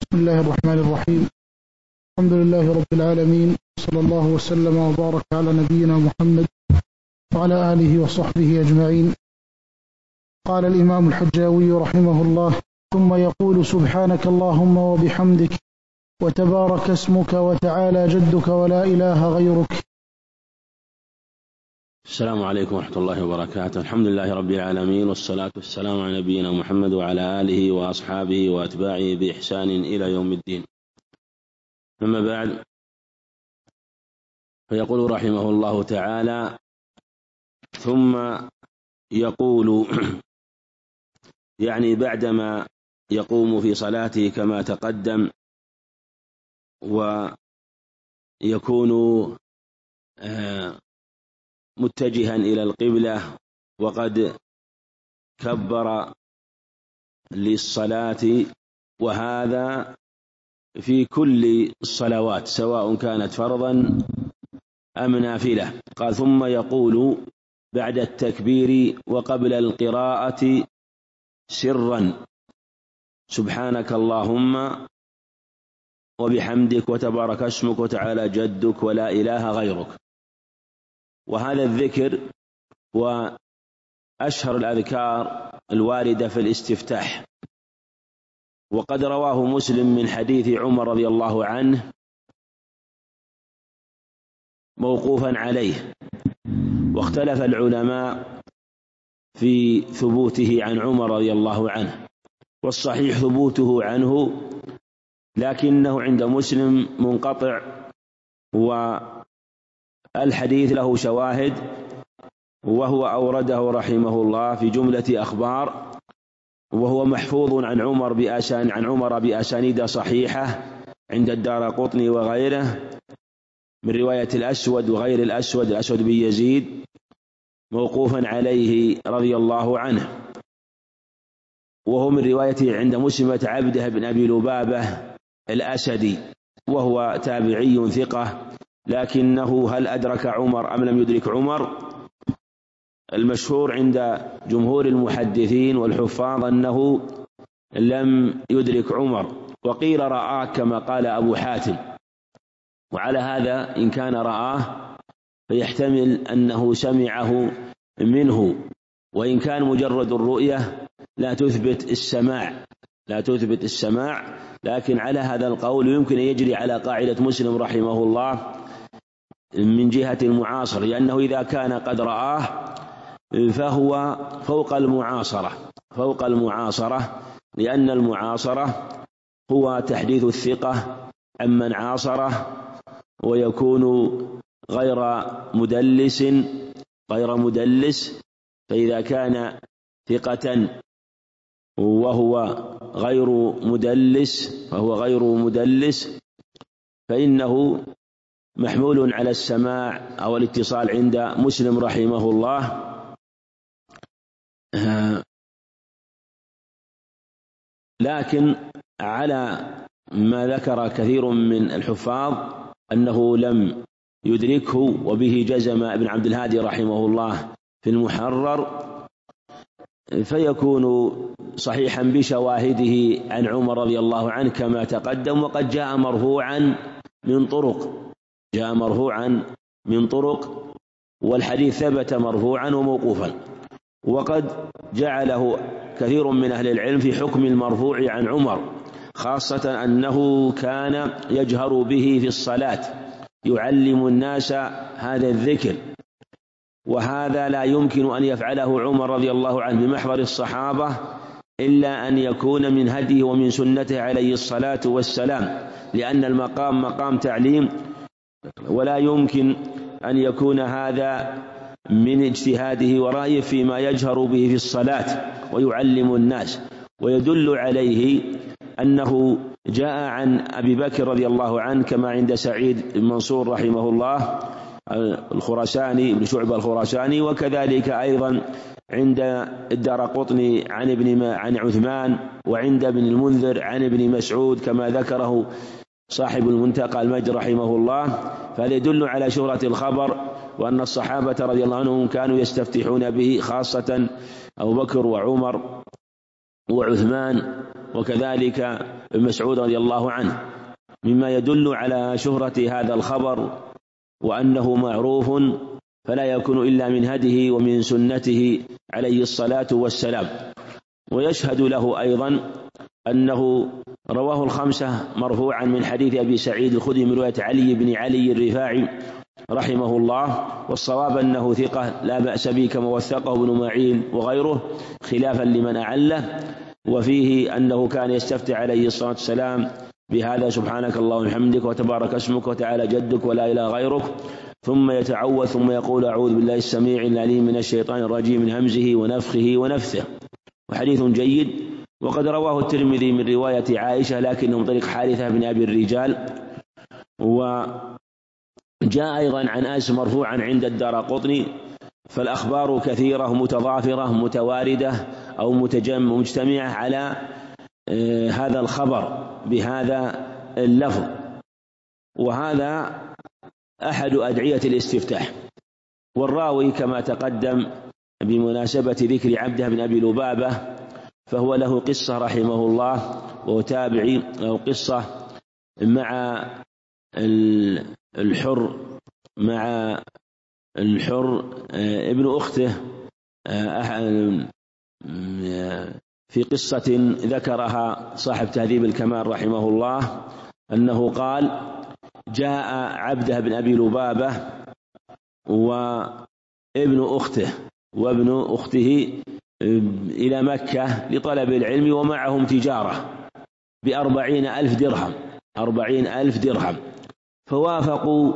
بسم الله الرحمن الرحيم. الحمد لله رب العالمين، صلى الله وسلم وبارك على نبينا محمد وعلى آله وصحبه أجمعين. قال الإمام الحجاوي رحمه الله: ثم يقول: سبحانك اللهم وبحمدك وتبارك اسمك وتعالى جدك ولا إله غيرك. السلام عليكم ورحمة الله وبركاته. الحمد لله رب العالمين، والصلاة والسلام على نبينا محمد وعلى آله وأصحابه وأتباعه بإحسان إلى يوم الدين. أما بعد، فيقول رحمه الله تعالى: ثم يقول، يعني بعدما يقوم في صلاته كما تقدم ويكون متجها إلى القبلة وقد كبر للصلاة، وهذا في كل الصلوات سواء كانت فرضا أم نافلة. قال: ثم يقول بعد التكبير وقبل القراءة سرا: سبحانك اللهم وبحمدك وتبارك اسمك وتعالى جدك ولا إله غيرك. وهذا الذكر وأشهر الأذكار الواردة في الاستفتاح، وقد رواه مسلم من حديث عمر رضي الله عنه موقوفا عليه، واختلف العلماء في ثبوته عن عمر رضي الله عنه، والصحيح ثبوته عنه، لكنه عند مسلم منقطع، والحديث له شواهد، وهو أورده رحمه الله في جملة أخبار، وهو محفوظ عن عمر بأسانيد صحيحة عند الدارقطني وغيره، من رواية الأسود وغير الأسود بن يزيد موقوفا عليه رضي الله عنه، وهو من رواية عند مسلم عبده بن أبي لبابة الأسدي، وهو تابعي ثقة، لكنه هل أدرك عمر أم لم يدرك عمر؟ المشهور عند جمهور المحدثين والحفاظ أنه لم يدرك عمر، وقيل رآه كما قال أبو حاتم. وعلى هذا إن كان رآه فيحتمل أنه سمعه منه، وإن كان مجرد الرؤية لا تثبت السماع، لكن على هذا القول يمكن أن يجري على قاعدة مسلم رحمه الله من جهة المعاصرة، لأنه إذا كان قد رآه فهو فوق المعاصرة، لأن المعاصرة هو تحديث الثقة عمن عاصره، ويكون غير مدلس، فإذا كان ثقة وهو غير مدلس فإنه محمول على السماع أو الاتصال عند مسلم رحمه الله. لكن على ما ذكر كثير من الحفاظ أنه لم يدركه، وبه جزم ابن عبد الهادي رحمه الله في المحرر، فيكون صحيحا بشواهده عن عمر رضي الله عنه كما تقدم، وقد جاء مرفوعا من طرق، والحديث ثبت مرفوعا وموقوفا، وقد جعله كثير من أهل العلم في حكم المرفوع عن عمر، خاصة أنه كان يجهر به في الصلاة يعلم الناس هذا الذكر، وهذا لا يمكن أن يفعله عمر رضي الله عنه بمحضر الصحابة إلا أن يكون من هديه ومن سنته عليه الصلاة والسلام، لأن المقام مقام تعليم، ولا يمكن أن يكون هذا من اجتهاده ورأيه فيما يجهر به في الصلاة ويعلم الناس. ويدل عليه أنه جاء عن أبي بكر رضي الله عنه كما عند سعيد بن منصور رحمه الله الخراساني بن شعبة الخراساني، وكذلك أيضا عند الدارقطني عن عثمان، وعند ابن المنذر عن ابن مسعود كما ذكره صاحب المنتقى المجد رحمه الله. فهذا يدل على شهرة الخبر، وأن الصحابة رضي الله عنهم كانوا يستفتحون به، خاصة أبو بكر وعمر وعثمان وكذلك ابن مسعود رضي الله عنه، مما يدل على شهرة هذا الخبر وأنه معروف، فلا يكون إلا من هديه ومن سنته عليه الصلاة والسلام. ويشهد له أيضا أنه رواه الخمسة مرفوعا من حديث أبي سعيد الخدري من رواية علي بن علي الرفاعي رحمه الله، والصواب أنه ثقة لا بأس به كما وثقه ابن معين وغيره خلافا لمن أعله. وفيه أنه كان يستفتح عليه الصلاة والسلام بهذا: سبحانك اللهم وبحمدك وتبارك اسمك وتعالى جدك ولا إله غيرك، ثم يتعوذ ثم يقول: أعوذ بالله السميع العليم من الشيطان الرجيم من همزه ونفخه ونفثه. وحديث جيد. وقد رواه الترمذي من رواية عائشة لكنه من طريق حارثة بن أبي الرجال. وجاء أيضا عن أنس مرفوعا عند الدارقطني. فالأخبار كثيرة متضافرة متواردة أو مجتمعة على هذا الخبر بهذا اللفظ. وهذا أحد أدعية الاستفتاح. والراوي كما تقدم بمناسبة ذكر عبده بن أبي لبابة فهو له قصة رحمه الله، وهو تابعي، له قصة مع الحر ابن أخته في قصة ذكرها صاحب تهذيب الكمال رحمه الله، أنه قال: جاء عبده بن أبي لبابة وابن أخته إلى مكة لطلب العلم، ومعهم تجارة ب40,000 درهم، فوافقوا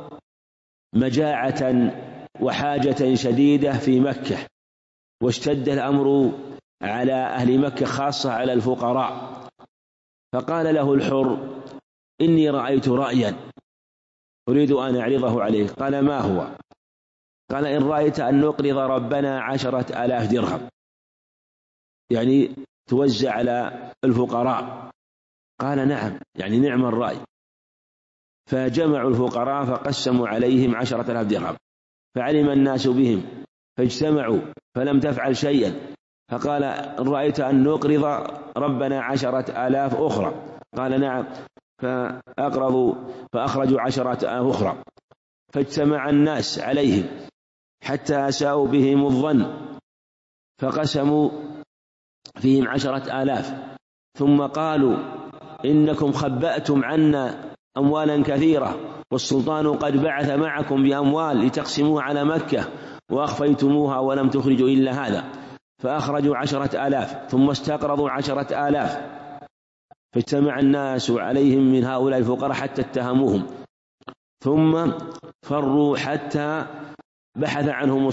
مجاعة وحاجة شديدة في مكة، واشتد الأمر على أهل مكة خاصة على الفقراء. فقال له الحر: إني رأيت رأيا أريد أن أعرضه عليه. قال: ما هو؟ قال: إن رأيت أن نقرض ربنا 10,000 درهم، يعني توزع على الفقراء. قال: نعم، يعني نعم الرأي. فجمعوا الفقراء فقسموا عليهم 10,000 درهم، فعلم الناس بهم فاجتمعوا فلم تفعل شيئا. فقال: إن رأيت أن نقرض ربنا 10,000 أخرى. قال: نعم. فأقرضوا فأخرجوا 10,000 أخرى، فاجتمع الناس عليهم حتى أساءوا بهم الظن، فقسموا فيهم 10,000، ثم قالوا: إنكم خبأتم عنا أموالا كثيرة، والسلطان قد بعث معكم بأموال لتقسموها على مكة، وأخفيتموها ولم تخرجوا إلا هذا. فأخرجوا 10,000 ثم استقرضوا 10,000، فاجتمع الناس عليهم من هؤلاء الفقراء حتى اتهموهم، ثم فروا حتى بحث عنهم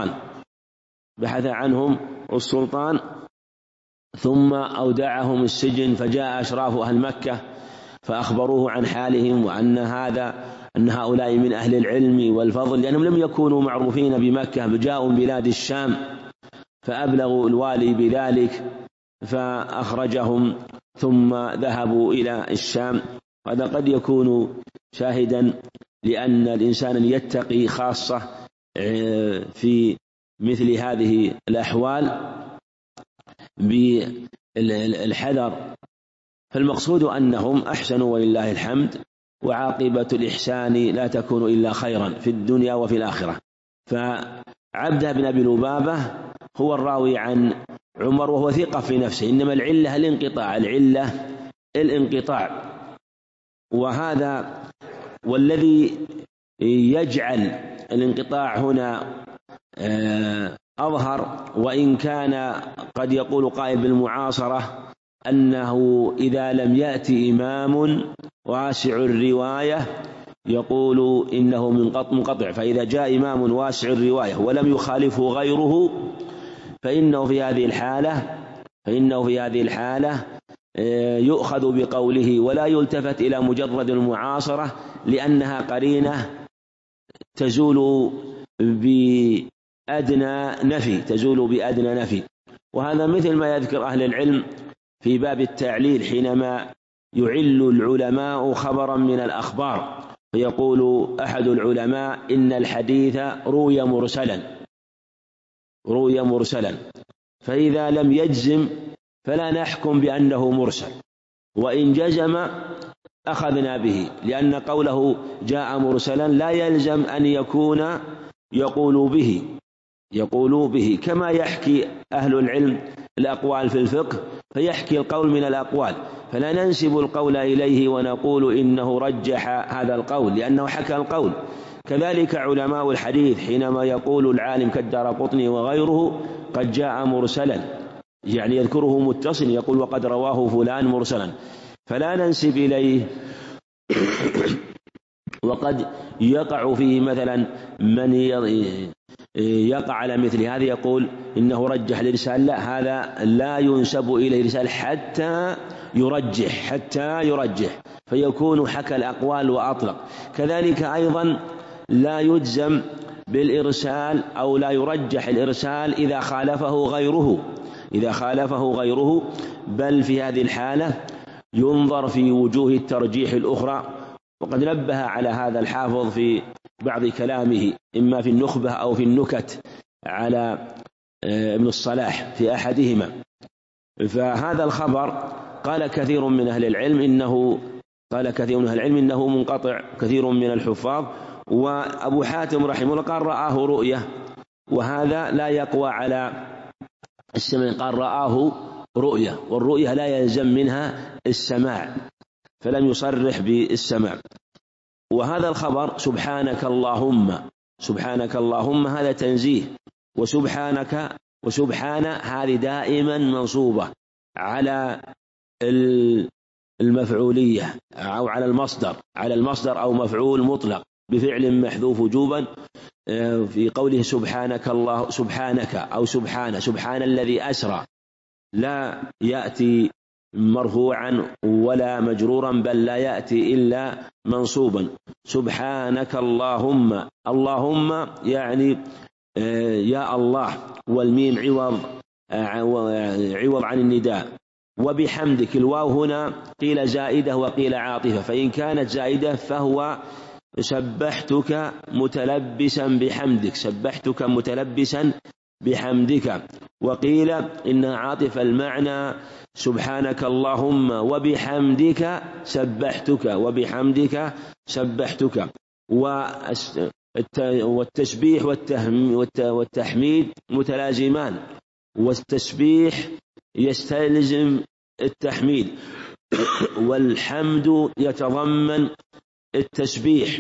السلطان ثم أودعهم السجن. فجاء أشراف أهل مكة فأخبروه عن حالهم، وأن هؤلاء من أهل العلم والفضل، لأنهم لم يكونوا معروفين بمكة، جاءوا من بلاد الشام، فأبلغوا الوالي بذلك فأخرجهم ثم ذهبوا إلى الشام. هذا قد يكون شاهدا لأن الإنسان يتقي خاصة في مثل هذه الأحوال بالحذر. فالمقصود أنهم أحسنوا ولله الحمد، وعاقبة الإحسان لا تكون إلا خيرا في الدنيا وفي الآخرة. فعبده بن أبي لبابة هو الراوي عن عمر، وهو ثقة في نفسه، إنما العلة الانقطاع. وهذا والذي يجعل الانقطاع هنا أظهر، وإن كان قد يقول قائل بالمعاصرة أنه إذا لم يأتي إمام واسع الرواية يقول إنه منقطع، فإذا جاء إمام واسع الرواية ولم يخالفه غيره فإنه في هذه الحالة يؤخذ بقوله ولا يلتفت إلى مجرد المعاصرة، لأنها قرينة تزول بأدنى نفي. وهذا مثل ما يذكر أهل العلم في باب التعليل حينما يعل العلماء خبرا من الأخبار، فيقول أحد العلماء إن الحديث روي مرسلا، فإذا لم يجزم فلا نحكم بأنه مرسل، وإن جزم أخذنا به، لأن قوله جاء مرسلا لا يلزم أن يكون يقول به، كما يحكي أهل العلم الأقوال في الفقه فيحكي القول من الأقوال، فلا ننسب القول إليه ونقول إنه رجح هذا القول لأنه حكى القول. كذلك علماء الحديث حينما يقول العالم كالدارقطني وغيره قد جاء مرسلا، يعني يذكره متصل، يقول وقد رواه فلان مرسلا، فلا ننسب إليه. وقد يقع فيه مثلا من يقع على مثل هذا يقول إنه رجح الإرسال، لا، هذا لا ينسب إليه الإرسال حتى يرجح فيكون حكى الأقوال وأطلق. كذلك أيضا لا يجزم بالإرسال أو لا يرجح الإرسال إذا خالفه غيره، بل في هذه الحالة ينظر في وجوه الترجيح الأخرى. وقد نبه على هذا الحافظ في بعض كلامه إما في النخبة أو في النكت على ابن الصلاح في أحدهما. فهذا الخبر قال كثير من أهل العلم إنه منقطع، كثير من الحفاظ، وأبو حاتم رحمه الله قال رآه رؤية، وهذا لا يقوى على السمع، قال رآه رؤية، والرؤية لا يلزم منها السماع، فلم يصرح بالسماع. وهذا الخبر سبحانك اللهم هذا تنزيه، وسبحان هذه دائما منصوبة على المفعولية أو على المصدر أو مفعول مطلق بفعل محذوف وجوبا، في قوله سبحانك أو سبحان الذي أسرى، لا يأتي مرفوعا ولا مجرورا، بل لا يأتي إلا منصوبا. سبحانك اللهم يعني يا الله، والميم عوض عن النداء. وبحمدك، الواو هنا قيل زائدة وقيل عاطفة، فإن كانت زائدة فهو سبحتك متلبسا بحمدك، وقيل إن عاطفة المعنى سبحانك اللهم وبحمدك سبحتك. والتسبيح والتحميد متلازمان، والتسبيح يستلزم التحميد، والحمد يتضمن التسبيح.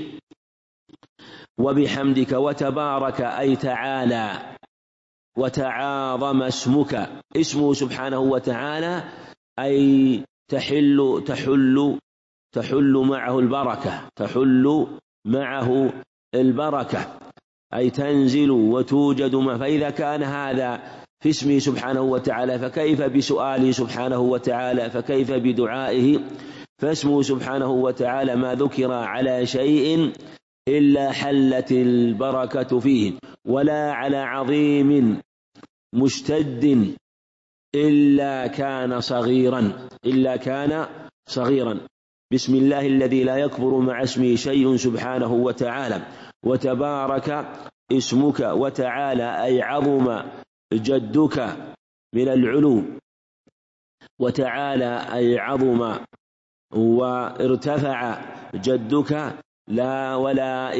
وبحمدك وتبارك أي تعالى وتعاظم اسمه سبحانه وتعالى، أي تحل معه البركة، أي تنزل وتوجد فإذا كان هذا في اسمه سبحانه وتعالى فكيف بسؤاله سبحانه وتعالى، فكيف بدعائه؟ فاسمه سبحانه وتعالى ما ذكر على شيء إلا حلت البركة فيه، ولا على عظيم مشتد إلا كان صغيرا. بسم الله الذي لا يكبر مع اسمه شيء سبحانه وتعالى. وتبارك اسمك، وتعالى أي عظم جدك من العلو، وتعالى أي عظم وارتفع جدك، ولا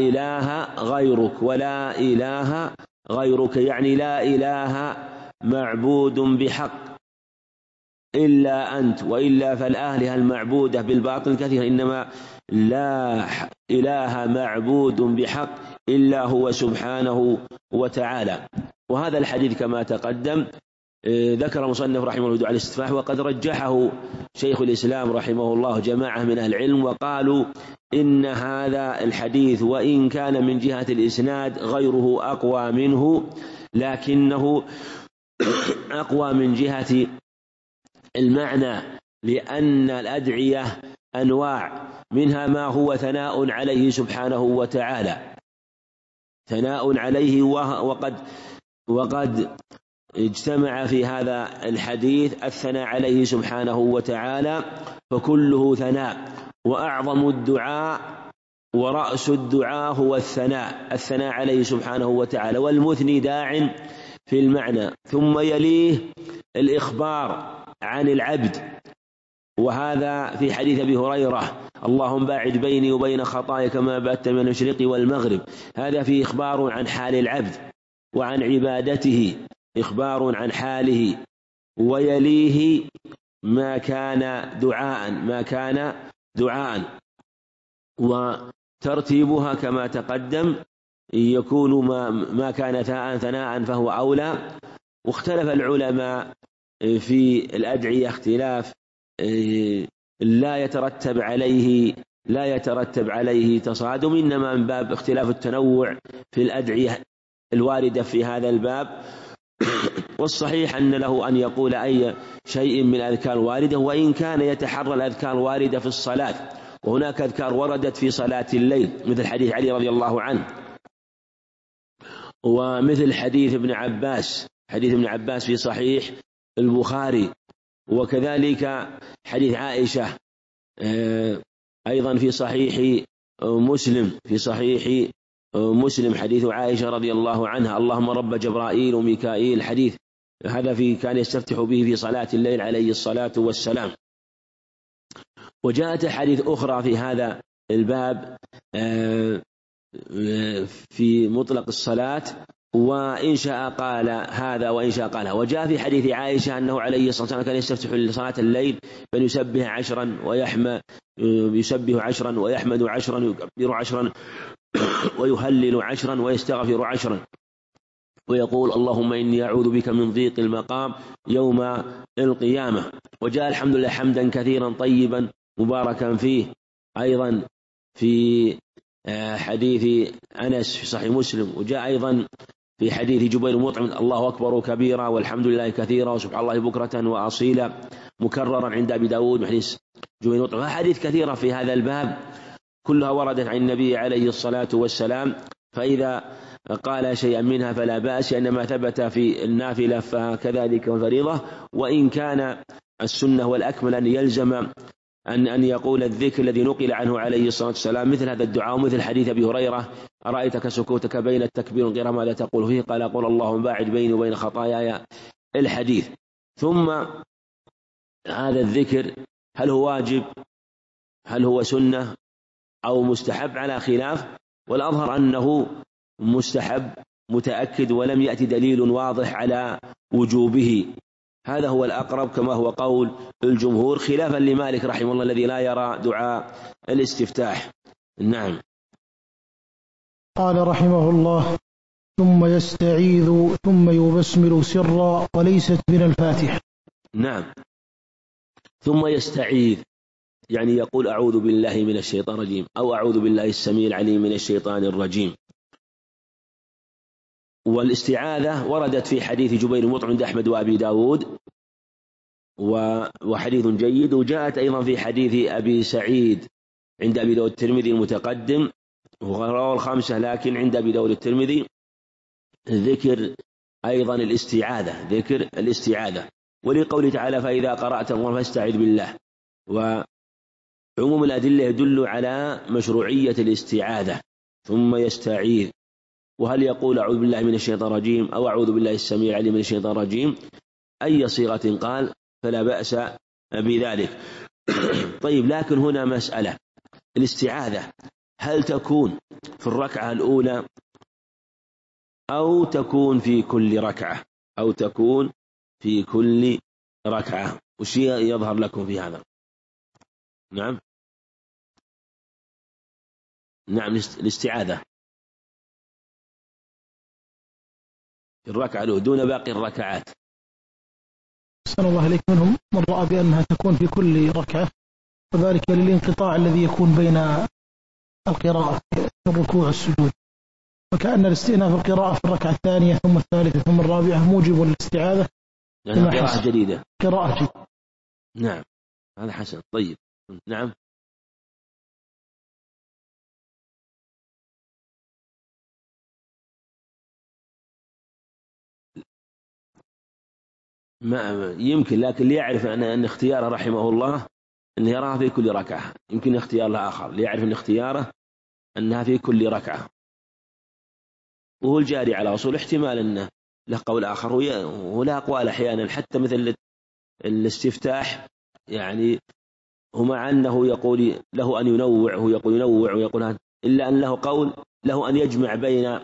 إله غيرك، يعني لا إله معبود بحق إلا أنت، وإلا فالآلهة المعبودة بالباطل كثيرة، إنما لا إله معبود بحق إلا هو سبحانه وتعالى. وهذا الحديث كما تقدم ذكر مصنف رحمه الله دعاء الاستفتاح، وقد رجحه شيخ الإسلام رحمه الله جماعة من أهل العلم، وقالوا إن هذا الحديث وإن كان من جهة الإسناد غيره أقوى منه، لكنه أقوى من جهة المعنى، لأن الأدعية أنواع، منها ما هو ثناء عليه سبحانه وتعالى، ثناء عليه، وقد اجتمع في هذا الحديث الثناء عليه سبحانه وتعالى، فكله ثناء، وأعظم الدعاء ورأس الدعاء هو الثناء عليه سبحانه وتعالى، والمثني داع في المعنى، ثم يليه الإخبار عن العبد. وهذا في حديث أبي هريرة: اللهم باعد بيني وبين خطاياي كما بأت من المشرق والمغرب. هذا فيه إخبار عن حال العبد وعن عبادته، إخبار عن حاله. ويليه ما كان دعاء، وترتيبها كما تقدم يكون ما كان ثناء فهو أولى. واختلف العلماء في الأدعية اختلاف لا يترتب عليه تصادم، إنما من باب اختلاف التنوع في الأدعية الواردة في هذا الباب. والصحيح أن له أن يقول أي شيء من الأذكار الواردة، وإن كان يتحرى الأذكار الواردة في الصلاة. وهناك أذكار وردت في صلاة الليل مثل حديث علي رضي الله عنه، ومثل حديث ابن عباس في صحيح البخاري، وكذلك حديث عائشة أيضا في صحيح مسلم حديث عائشة رضي الله عنها: اللهم رب جبرائيل وميكائيل. الحديث هذا كان يستفتح به في صلاة الليل عليه الصلاة والسلام. وجاءت حديث أخرى في هذا الباب في مطلق الصلاة، وإن شاء قال هذا وإن شاء قال. وجاء في حديث عائشة أنه عليه الصلاة والسلام كان يستفتح لصلاة الليل فيسبح 10 ويحمد 10 ويكبر 10 ويهلل 10 ويستغفر 10، ويقول: اللهم إني أعوذ بك من ضيق المقام يوم القيامة. وجاء الحمد لله حمدا كثيرا طيبا مباركا فيه أيضا في حديث أنس في صحيح مسلم. وجاء أيضا في حديث جبير مطعم: الله أكبر كبيرا والحمد لله كثيرا وسبحان الله بكرة وأصيلا، مكررا عند أبي داود من حديث جبير مطعم. أحاديث كثيرة في هذا الباب كلها وردت عن النبي عليه الصلاة والسلام، فإذا قال شيئا منها فلا بأس، إنما ثبت في النافلة فكذلك الفريضة. وإن كان السنة والأكمل أن يلزم أن يقول الذكر الذي نقل عنه عليه الصلاة والسلام مثل هذا الدعاء، مثل حديث أبي هريرة: أرأيتك سكوتك بين التكبير والقراءة ماذا تقول فيه؟ قال: قل اللهم باعد بيني وبين خطاياي. الحديث. ثم هذا الذكر هل هو واجب، هل هو سنة أو مستحب، على خلاف، والأظهر أنه مستحب متأكد، ولم يأتي دليل واضح على وجوبه. هذا هو الأقرب كما هو قول الجمهور، خلافا لمالك رحمه الله الذي لا يرى دعاء الاستفتاح. نعم. قال رحمه الله: ثم يستعيذ ثم يبسمل سرا وليست من الفاتحة. نعم. ثم يستعيذ يعني يقول: أعوذ بالله من الشيطان الرجيم، أو أعوذ بالله السميع العليم من الشيطان الرجيم. والاستعاذة وردت في حديث جبير مطعم عند أحمد وأبي داود، وحديث جيد. وجاءت أيضا في حديث أبي سعيد عند أبي داود الترمذي المتقدم، ورواه الخمسة، لكن عند أبي داود الترمذي ذكر أيضا ذكر الاستعاذة، ولقوله تعالى: فإذا قرأت القرآن فاستعذ بالله. وعموم الأدلة يدل على مشروعية الاستعاذة. ثم يستعيذ، وهل يقول أعوذ بالله من الشيطان الرجيم أو أعوذ بالله السميع العليم من الشيطان الرجيم؟ أي صيغة قال فلا بأس بذلك. طيب، لكن هنا مسألة: الاستعاذة هل تكون في الركعة الأولى أو تكون في كل ركعة؟ وش يظهر لكم في هذا؟ نعم الاستعاذة في الركعة الأولى دون باقي الركعات. أحسن الله عليك. منهم من رأى بأنها تكون في كل ركعة، وذلك للانقطاع الذي يكون بين القراءة في الركوع والسجود، وكأن الاستئناف القراءة في الركعة الثانية ثم الثالثة ثم الرابعة موجب للاستعاذة، لأنها قراءة جديدة. نعم، هذا حسن. طيب، نعم. ما يمكن، لكن ليعرف أن اختياره رحمه الله أن يراها في كل ركعة، يمكن اختيار له آخر ليعرف أن اختياره أنها في كل ركعة، وهو الجاري على أصول. احتمال أنه له قول آخر، ولا أقوال أحيانا، حتى مثل الاستفتاح يعني هو مع أنه يقول له أن ينوع، هو يقول ينوع ويقول هذا، إلا أن له قول له أن يجمع بين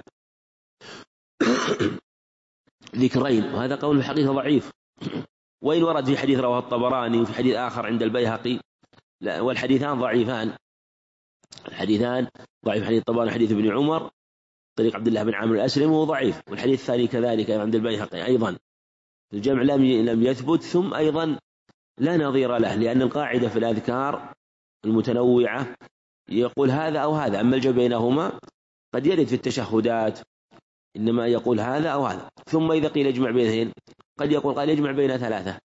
ذكرين، وهذا قول الحقيقة ضعيف، وإن ورد في حديث رواه الطبراني وفي حديث آخر عند البيهقي، والحديثان ضعيفان. الحديثان ضعيف، حديث الطبراني حديث ابن عمر طريق عبد الله بن عامر الأسلمي وهو ضعيف، والحديث الثاني كذلك عند البيهقي أيضا. الجمع لم يثبت، ثم أيضا لا نظير له، لأن القاعدة في الأذكار المتنوعة يقول هذا أو هذا، أما الجمع بينهما قد يرد في التشهدات إنما يقول هذا أو هذا، ثم إذا قيل يجمع بينهن قد يقول قال يجمع بين ثلاثة.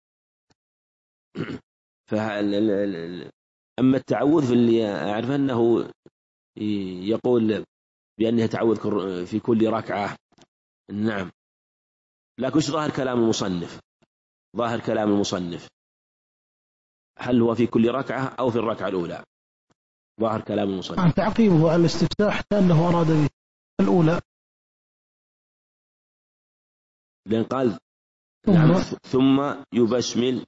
أما التعوذ فاللي أعرف أنه يقول بأنه تعوذ في كل ركعة. نعم، لكن وش ظاهر كلام المصنف؟ ظاهر كلام المصنف هل هو في كل ركعة أو في الركعة الأولى؟ ظاهر كلام المصنف تعقيبه على الاستفتاح كأنه أراد به الأولى، لأن قال نعم ثم يبسمل،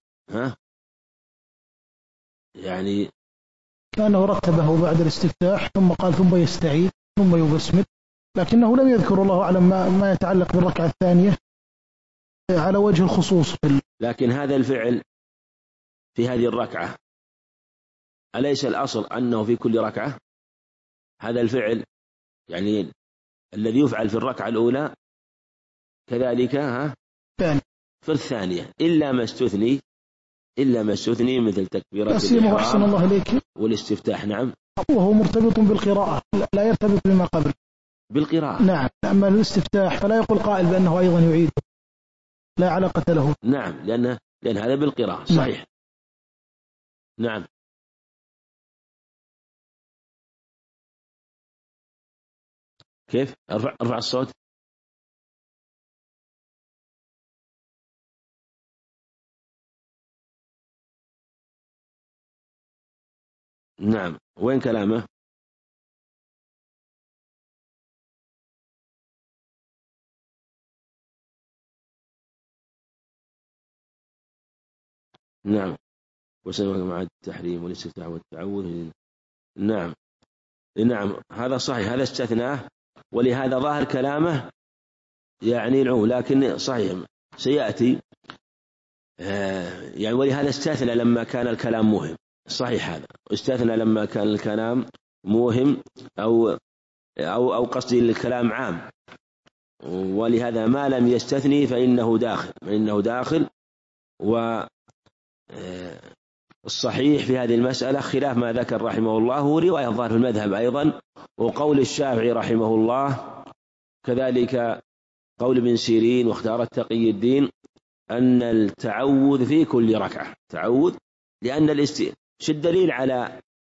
يعني كأنه رتبه بعد الاستفتاح ثم قال ثم يستعيد ثم يبسمل، لكنه لم يذكر الله أعلم ما يتعلق بالركعة الثانية على وجه الخصوص. لكن هذا الفعل في هذه الركعة أليس الأصل أنه في كل ركعة؟ هذا الفعل يعني الذي يفعل في الركعة الأولى كذلك في الثانية، إلا ما استثني مثل تكبيرة الإحرام والاستفتاح. نعم، وهو مرتبط بالقراءة لا يرتبط بما قبل بالقراءة. نعم، أما الاستفتاح فلا يقول قائل بأنه أيضا يعيد، لا علاقة له. نعم، لأن هذا بالقراءة صحيح. نعم. كيف أرفع الصوت؟ نعم، وين كلامه؟ نعم، وسبق مع التحريم والاستفتاح والتعوذ. نعم، هذا صحيح، هذا استثناه، ولهذا ظاهر كلامه يعني العموم، لكن صحيح سيأتي يعني ولهذا استثنى لما كان الكلام مهم، صحيح هذا استثنى لما كان الكلام مهم أو قصدي الكلام عام، ولهذا ما لم يستثني فإنه داخل. والصحيح في هذه المسألة خلاف ما ذكر رحمه الله، ورواية ظاهر في المذهب أيضا، وقول الشافعي رحمه الله، كذلك قول ابن سيرين واختار التقي الدين أن التعوذ في كل ركعة تعوذ، لأن الدليل على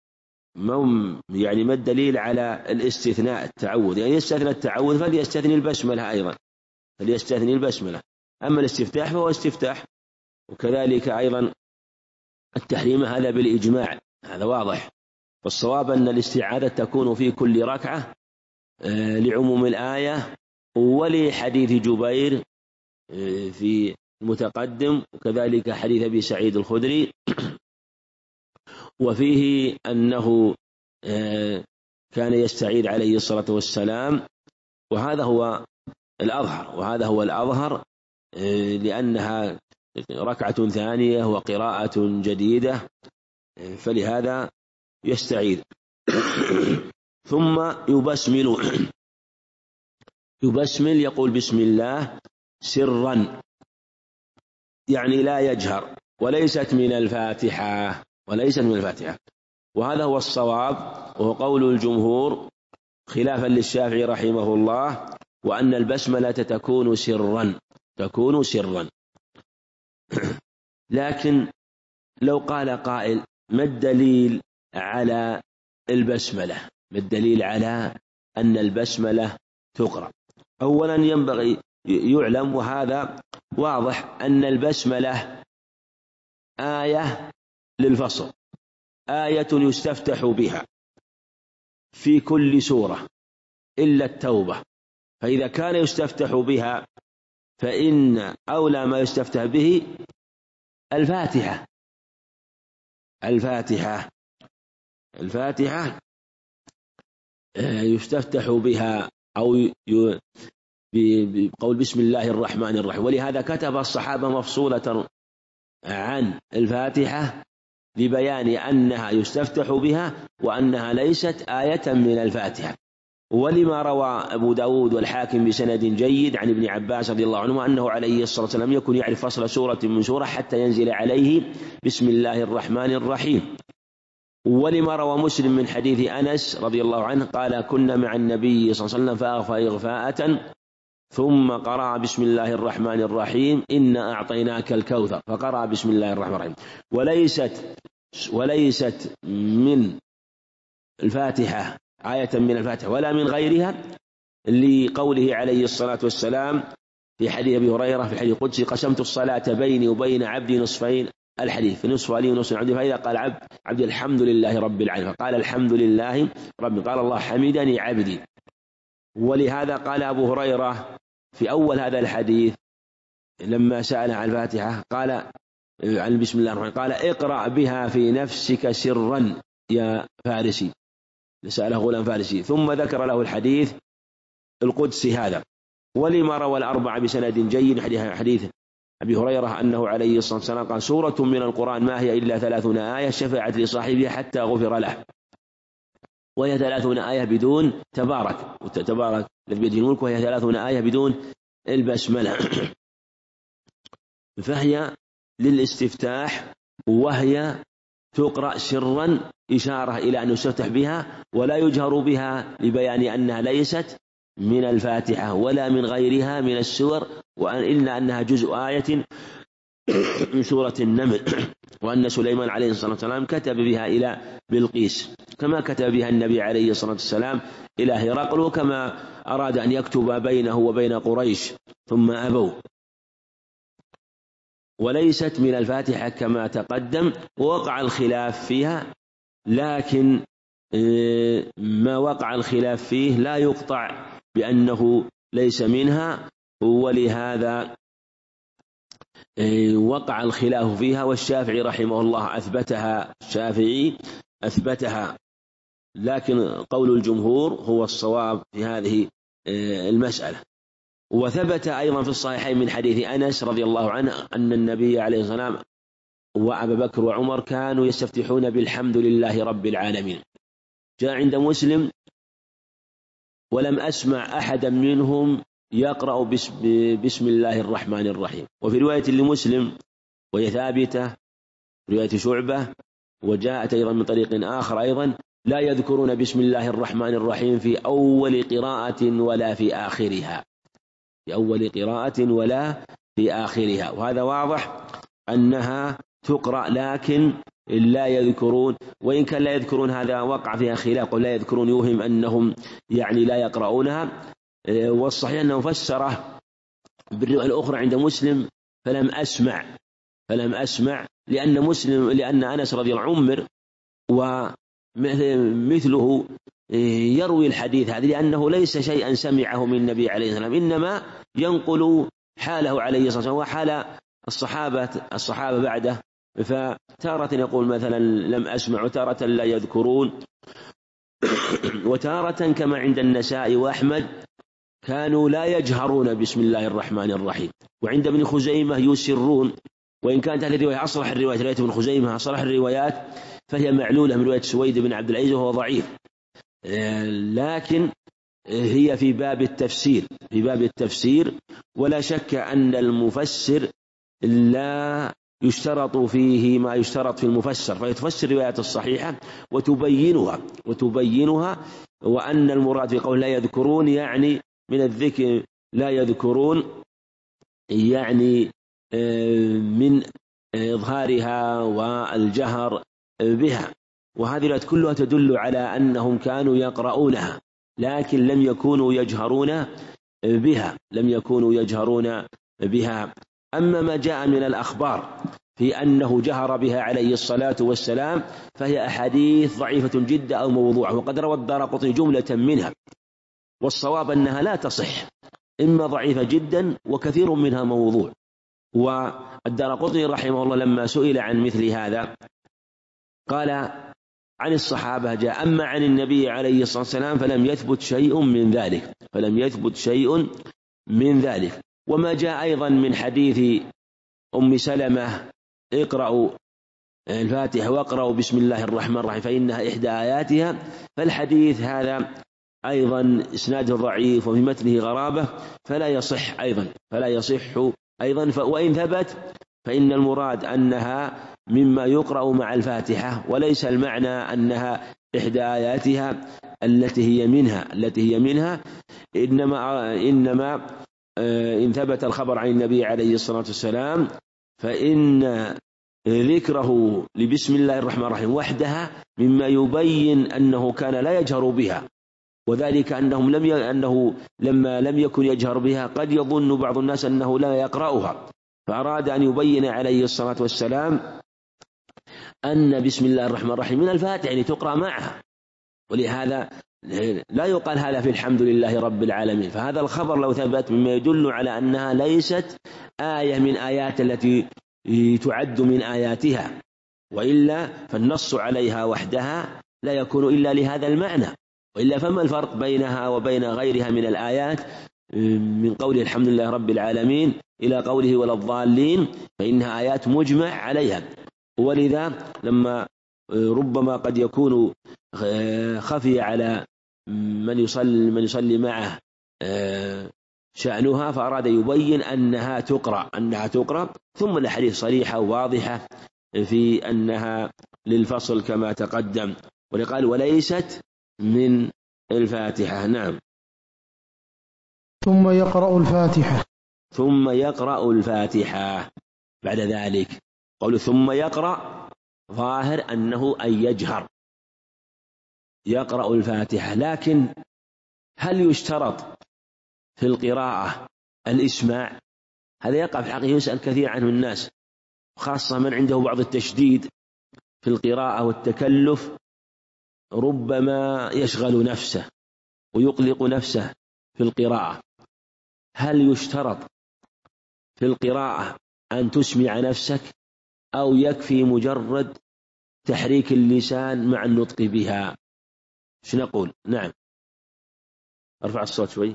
ما الدليل على الاستثناء التعوذ، يعني يستثنى التعوذ فليستثني البسملة أيضا، أما الاستفتاح فهو استفتاح، وكذلك أيضا التحريم هذا بالإجماع، هذا واضح. فالصواب أن الاستعاذة تكون في كل ركعة لعموم الآية ولحديث جبير في المتقدم، وكذلك حديث أبي سعيد الخدري، وفيه أنه كان يستعيذ عليه الصلاة والسلام، وهذا هو الأظهر لأنها ركعة ثانية وقراءة جديدة، فلهذا يستعيذ. ثم يبسمل يقول بسم الله سرا، يعني لا يجهر، وليست من الفاتحة، وهذا هو الصواب، وهو قول الجمهور خلافا للشافعي رحمه الله، وأن البسملة تكون سرا. لكن لو قال قائل ما الدليل على البسملة؟ ما الدليل على أن البسملة تقرأ؟ أولا ينبغي يعلم، وهذا واضح، أن البسملة آية للفصل، آية يستفتح بها في كل سورة إلا التوبة، فإذا كان يستفتح بها فإن أولى ما يستفتح به الفاتحة يستفتح بها أو بقول بسم الله الرحمن الرحيم. ولهذا كتب الصحابة مفصولة عن الفاتحة لبيان أنها يستفتح بها وأنها ليست آية من الفاتحة. ولما روى أبو داود والحاكم بسند جيد عن ابن عباس رضي الله عنه أنه عليه الصلاة والسلام يكون يعرف فصل سورة من سورة حتى ينزل عليه بسم الله الرحمن الرحيم. ولما روى مسلم من حديث أنس رضي الله عنه قال كنا مع النبي صلى الله عليه وسلم فأغفى إغفاءة ثم قرأ بسم الله الرحمن الرحيم إنا أعطيناك الكوثر، فقرأ بسم الله الرحمن الرحيم. وليست من الفاتحة آية من الفاتحة ولا من غيرها، لقوله عليه الصلاة والسلام في حديث أبي هريرة في الحديث القدسي قسمت الصلاة بيني وبين عبدي نصفين، الحديث في نصف لي ونصف عبدي، فإذا قال عبدي الحمد لله رب العالمين فقال الحمد لله رب، قال الله حمدني عبدي. ولهذا قال أبو هريرة في أول هذا الحديث لما سأل عن الفاتحة قال عن بسم الله الرحمن قال اقرأ بها في نفسك سرا يا فارسي، سأله غلام فارسي، ثم ذكر له الحديث القدسي هذا. ولما روى الأربعة بسند جيد حديث أبي هريرة أنه عليه الصلاة والسلام قال سورة من القرآن ما هي إلا 30 آية شفعت لصاحبها حتى غفر له، وهي 30 آية بدون تبارك الذي بيده الملك، وهي 30 آية بدون البسملة. فهي للاستفتاح وهي تقرأ سرا إشارة إلى أن يستفتح بها ولا يجهر بها لبيان أنها ليست من الفاتحة ولا من غيرها من السور، إلا أنها جزء آية من سورة النمل. وأن سليمان عليه الصلاة والسلام كتب بها إلى بلقيس كما كتب بها النبي عليه الصلاة والسلام إلى هرقل، كما أراد أن يكتب بينه وبين قريش ثم أبوا. وليست من الفاتحة كما تقدم، ووقع الخلاف فيها، لكن ما وقع الخلاف فيه لا يقطع بأنه ليس منها، ولهذا وقع الخلاف فيها. والشافعي رحمه الله أثبتها، لكن قول الجمهور هو الصواب في هذه المسألة. وثبت أيضا في الصحيحين من حديث أنس رضي الله عنه أن النبي عليه الصلاة والسلام وأبا بكر وعمر كانوا يستفتحون بالحمد لله رب العالمين. جاء عند مسلم ولم أسمع أحدا منهم يقرأ بسم الله الرحمن الرحيم. وفي رواية لمسلم وهي ثابتة رواية شعبة، وجاءت أيضا من طريق آخر أيضا لا يذكرون بسم الله الرحمن الرحيم في أول قراءة ولا في آخرها، في أول قراءة ولا في آخرها. وهذا واضح أنها تقرأ لكن لا يذكرون، وإن كان لا يذكرون هذا وقع فيها خلاف، ولا يذكرون يوهم أنهم يعني لا يقرؤونها. والصحيح أنه فسره بالرواية الأخرى عند مسلم فلم أسمع لأن أنس رضي الله عنه عمر ومثله يروي الحديث هذا، لأنه ليس شيئا سمعه من النبي عليه الصلاة والسلام، إنما ينقل حاله عليه الصلاة والسلام وحال الصحابة بعده. فتارة يقول مثلا لم أسمع، وتارة لا يذكرون، وتارة كما عند النسائي وأحمد كانوا لا يجهرون بسم الله الرحمن الرحيم. وعند ابن خزيمة يسرون، وإن كانت هذه الرواية أصلح الروايات، رواية ابن خزيمة أصلح الروايات، فهي معلولة من رواية سويد بن عبد العزيز وهو ضعيف، لكن هي في باب التفسير. ولا شك أن المفسر لا يشترط فيه ما يشترط في المفسر، فيتفسر الروايات الصحيحة وتبينها. وأن المراد في قول لا يذكرون يعني من الذكر لا يذكرون يعني من إظهارها والجهر بها. وهذه الآيات كلها تدل على أنهم كانوا يقرؤونها لكن لم يكونوا يجهرون بها. أما ما جاء من الأخبار في أنه جهر بها عليه الصلاة والسلام فهي أحاديث ضعيفة جدا أو موضوعة، وقد روى الدارقطني جملة منها، والصواب أنها لا تصح، إما ضعيفة جدا وكثير منها موضوع، والدارقطني رحمه الله لما سئل عن مثل هذا قال عن الصحابة جاء، أما عن النبي عليه الصلاة والسلام فلم يثبت شيء من ذلك، فلم يثبت شيء من ذلك. وما جاء أيضا من حديث أم سلمة اقرأوا الفاتحة واقرأوا بسم الله الرحمن الرحيم فإنها إحدى آياتها، فالحديث هذا أيضا إسناده ضعيف وفي متنه غرابة فلا يصح أيضا وإن ثبت فإن المراد أنها مما يقرأ مع الفاتحة، وليس المعنى أنها إحدى آياتها التي هي منها إنما إن ثبت الخبر عن النبي عليه الصلاة والسلام فإن ذكره لبسم الله الرحمن الرحيم وحدها مما يبين أنه كان لا يجهر بها، وذلك أنه لما لم يكن يجهر بها قد يظن بعض الناس أنه لا يقرأها، فأراد أن يبين عليه الصلاة والسلام أن بسم الله الرحمن الرحيم من الفاتحة يعني تقرأ معها، ولهذا لا يقال هذا في الحمد لله رب العالمين. فهذا الخبر لو ثبت مما يدل على أنها ليست آية من آيات التي تعد من آياتها، وإلا فالنص عليها وحدها لا يكون إلا لهذا المعنى، وإلا فما الفرق بينها وبين غيرها من الآيات من قوله الحمد لله رب العالمين إلى قوله ولا الضالين، فإنها آيات مجمع عليها. ولذا لما ربما قد يكون خفي على من يصلي معه شأنها فأراد يبين أنها تقرأ، ثم الحديث صريحة واضحة في أنها للفصل كما تقدم، ولقال وليست من الفاتحة. نعم. ثم يقرأ الفاتحة بعد ذلك قول ثم يقرأ ظاهر أنه أن يقرأ الفاتحة، لكن هل يشترط في القراءة الإسماع؟ هذا يقع في الحقيقة يسأل كثير عنه الناس، خاصة من عنده بعض التشديد في القراءة والتكلف، ربما يشغل نفسه ويقلق نفسه في القراءة. هل يشترط في القراءة أن تسمع نفسك أو يكفي مجرد تحريك اللسان مع النطق بها؟ شو نقول؟ نعم، ارفع الصوت شوي.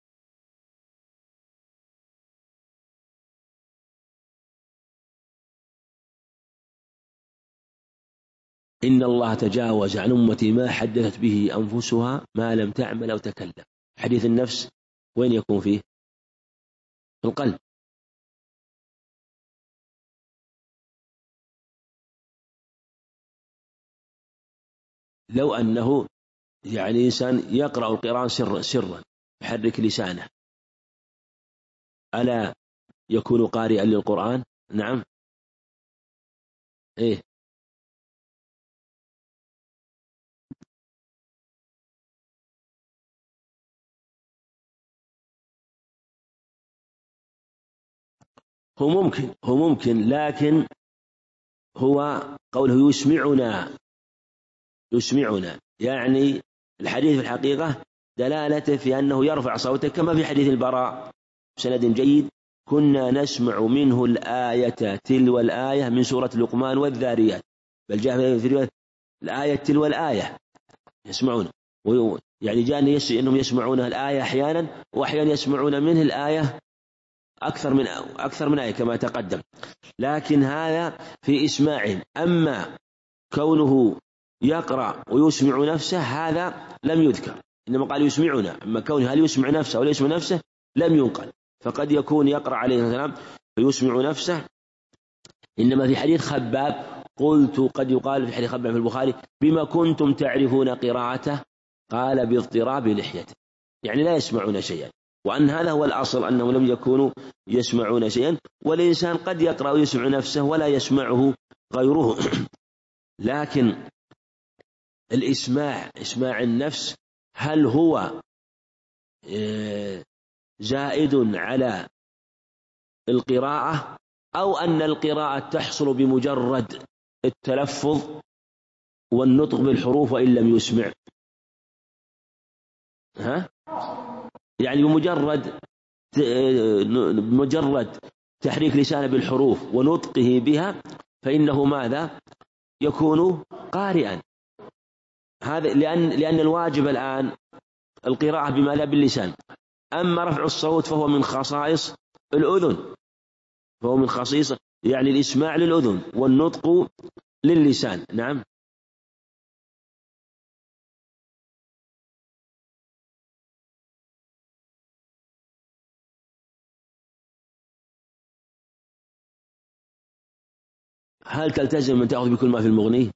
إن الله تجاوز عن أمتي ما حدثت به أنفسها ما لم تعمل أو تكلم. حديث النفس وين يكون فيه؟ في القلب. لو أنه يعني إنسان يقرأ القرآن سرا يحرك لسانه، ألا يكون قارئا للقرآن؟ نعم. إيه؟ هو ممكن لكن هو قوله يسمعنا يعني الحديث في الحقيقة دلالته في أنه يرفع صوته، كما في حديث البراء سند جيد كنا نسمع منه الآية تلو الآية من سورة لقمان والذاريات، بل جاء في رواية الآية تلو الآية يسمعون، يعني جاءني أنهم يسمعون الآية أحيانا، وأحيانا يسمعون منه الآية أكثر من آية كما تقدم، لكن هذا في إسماع. أما كونه يقرأ ويسمع نفسه هذا لم يذكر، إنما قال يسمعنا. أما كونه هل يسمع نفسه ولا يسمع نفسه لم ينقل، فقد يكون يقرأ عليه السلام فيسمع نفسه. إنما في حديث خباب قد يقال في حديث خباب في البخاري بما كنتم تعرفون قراءته؟ قال باضطراب لحيته، يعني لا يسمعون شيئا، وأن هذا هو الأصل أنهم لم يكونوا يسمعون شيئا. والإنسان قد يقرأ ويسمع نفسه ولا يسمعه غيره. لكن إسماع النفس هل هو زائد على القراءة، أو أن القراءة تحصل بمجرد التلفظ والنطق بالحروف وإن لم يسمع؟ يعني بمجرد تحريك لسانه بالحروف ونطقه بها فإنه ماذا؟ يكون قارئا. هذا لأن الواجب الآن القراءة بماذا؟ باللسان. أما رفع الصوت فهو من خصائص الأذن، فهو من خصيص يعني الإسماع للأذن والنطق للسان. نعم. هل تلتزم أن تأخذ بكل ما في المغني؟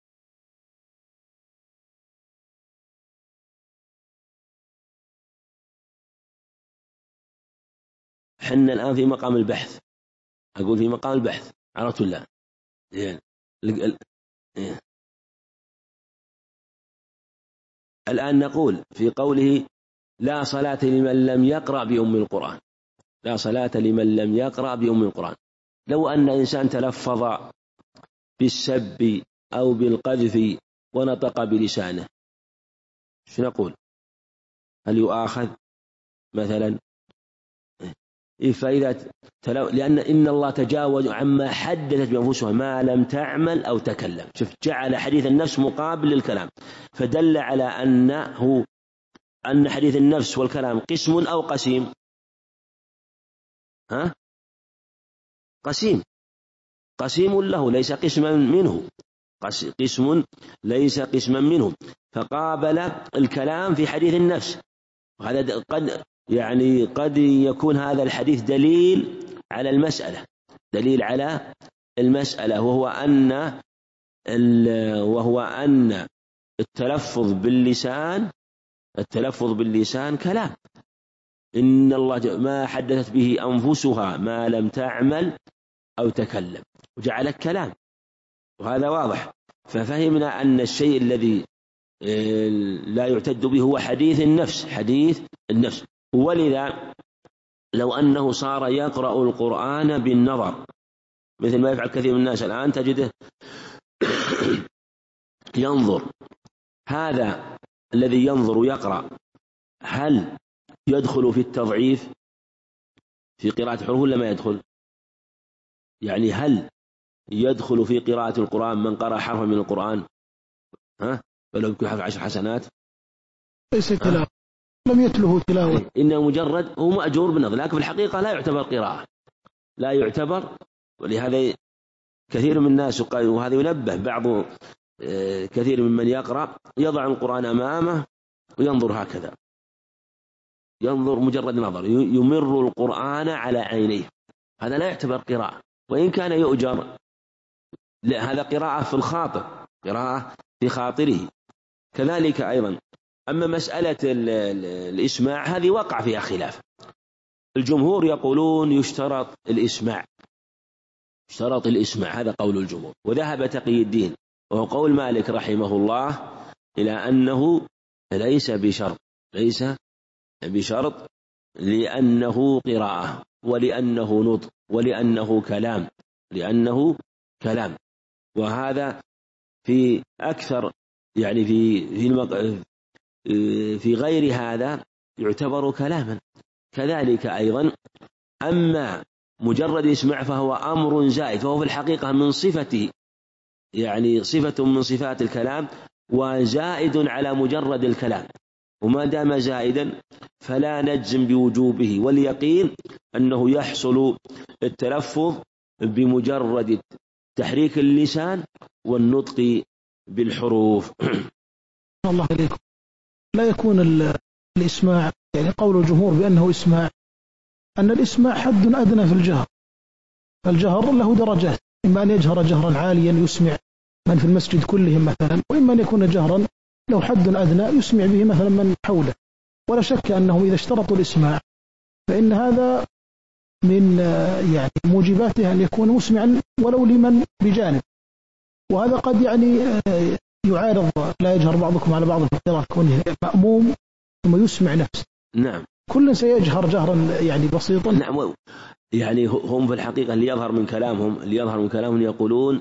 حنا الآن في مقام البحث، أقول في مقام البحث، عرفت الله. الآن نقول في قوله لا صلاة لمن لم يقرأ بأم القرآن، لا صلاة لمن لم يقرأ بأم القرآن. لو أن إنسان تلفظ بالسب أو بالقذف ونطق بلسانه شو نقول؟ هل يؤاخذ مثلا؟ فإذا لأن إن الله تجاوز عما حدثت بأنفسها ما لم تعمل أو تكلم. شوف، جعل حديث النفس مقابل للكلام، فدل على أن حديث النفس والكلام قسم أو قسيم. قسيم له، ليس قسما منه، قسم ليس قسما منه، فقابل الكلام في حديث النفس. وهذا قد يكون هذا الحديث دليل على المسألة، وهو أن التلفظ باللسان كلام. إن الله ما حدثت به أنفسها ما لم تعمل أو تكلم، وجعل كلام، وهذا واضح. ففهمنا أن الشيء الذي لا يعتد به هو حديث النفس. ولذا لو أنه صار يقرأ القرآن بالنظر مثل ما يفعل كثير من الناس الآن، تجده ينظر. هذا الذي ينظر ويقرأ هل يدخل في التضعيف في قراءة الحروف ولا ما يدخل؟ يعني هل يدخل في قراءة القرآن من قرأ حرفا من القرآن ولو بكل حرف 10 حسنات؟ ليس تلاوة، لم يتله تلاوة، إنه مجرد هو مأجور بالنظر، لكن في الحقيقة لا يعتبر قراءة، لا يعتبر. ولهذا كثير من الناس، وهذا ينبه بعض كثير ممن يقرأ يضع القرآن أمامه وينظر هكذا، ينظر مجرد نظر، يمر القرآن على عينيه، هذا لا يعتبر قراءة وإن كان يؤجر. هذا قراءة في الخاطر، قراءة في خاطره. كذلك أيضا أما مسألة الإسماع هذه وقع فيها خلاف. الجمهور يقولون يشترط الإسماع، هذا قول الجمهور. وذهب تقي الدين وهو قول مالك رحمه الله إلى أنه ليس بشرط لأنه قراءة ولأنه نطق ولأنه كلام. وهذا في أكثر، يعني في غير هذا يعتبر كلاما. كذلك أيضا أما مجرد إسماع فهو أمر زائد، فهو في الحقيقة من صفته، يعني صفة من صفات الكلام وزائد على مجرد الكلام، وما دام زائدا فلا نجزم بوجوبه، واليقين أنه يحصل التلفظ بمجرد تحريك اللسان والنطق بالحروف. الله عليكم. لا يكون الإسماع، يعني قول الجمهور بأنه إسماع، أن الإسماع حد أدنى في الجهر، فالجهر له درجات، إما أن يجهر جهرا عاليا يسمع من في المسجد كلهم مثلا، وإما أن يكون جهرا له حد أدنى يسمع به مثلا من حوله. ولا شك أنهم إذا اشترطوا الإسماع فإن هذا من يعني موجباته أن يكون مسمعا ولو لمن بجانب، وهذا قد يعني يعارض لا يجهر بعضكم على بعض في القراءة كونه مأموم ثم يسمع نفسه. نعم، كل سيجهر جهرا يعني بسيطا. نعم، يعني هم في الحقيقة اللي يظهر من كلامهم يقولون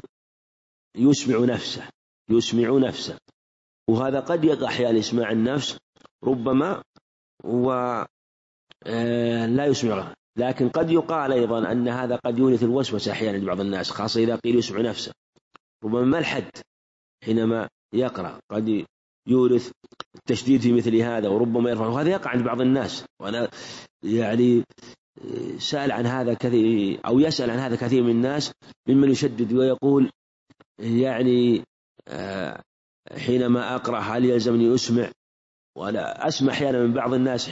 يسمع نفسه، وهذا قد يقع أحيانا إسماع النفس ربما ولا يسمع لكن قد يقال أيضا أن هذا قد يورث الوسوسة أحيانا لبعض الناس، خاصة إذا قيل يسمع نفسه، ربما ما الحد حينما يقرأ، قد يورث التشديد في مثل هذا، وربما يرفع، وهذا يقع عند بعض الناس. وأنا يعني سأل عن هذا كثير، أو يسأل عن هذا كثير من الناس ممن يشدد ويقول يعني حينما أقرأ هل يلزمني أسمع؟ وأنا أسمع أحيانا من بعض الناس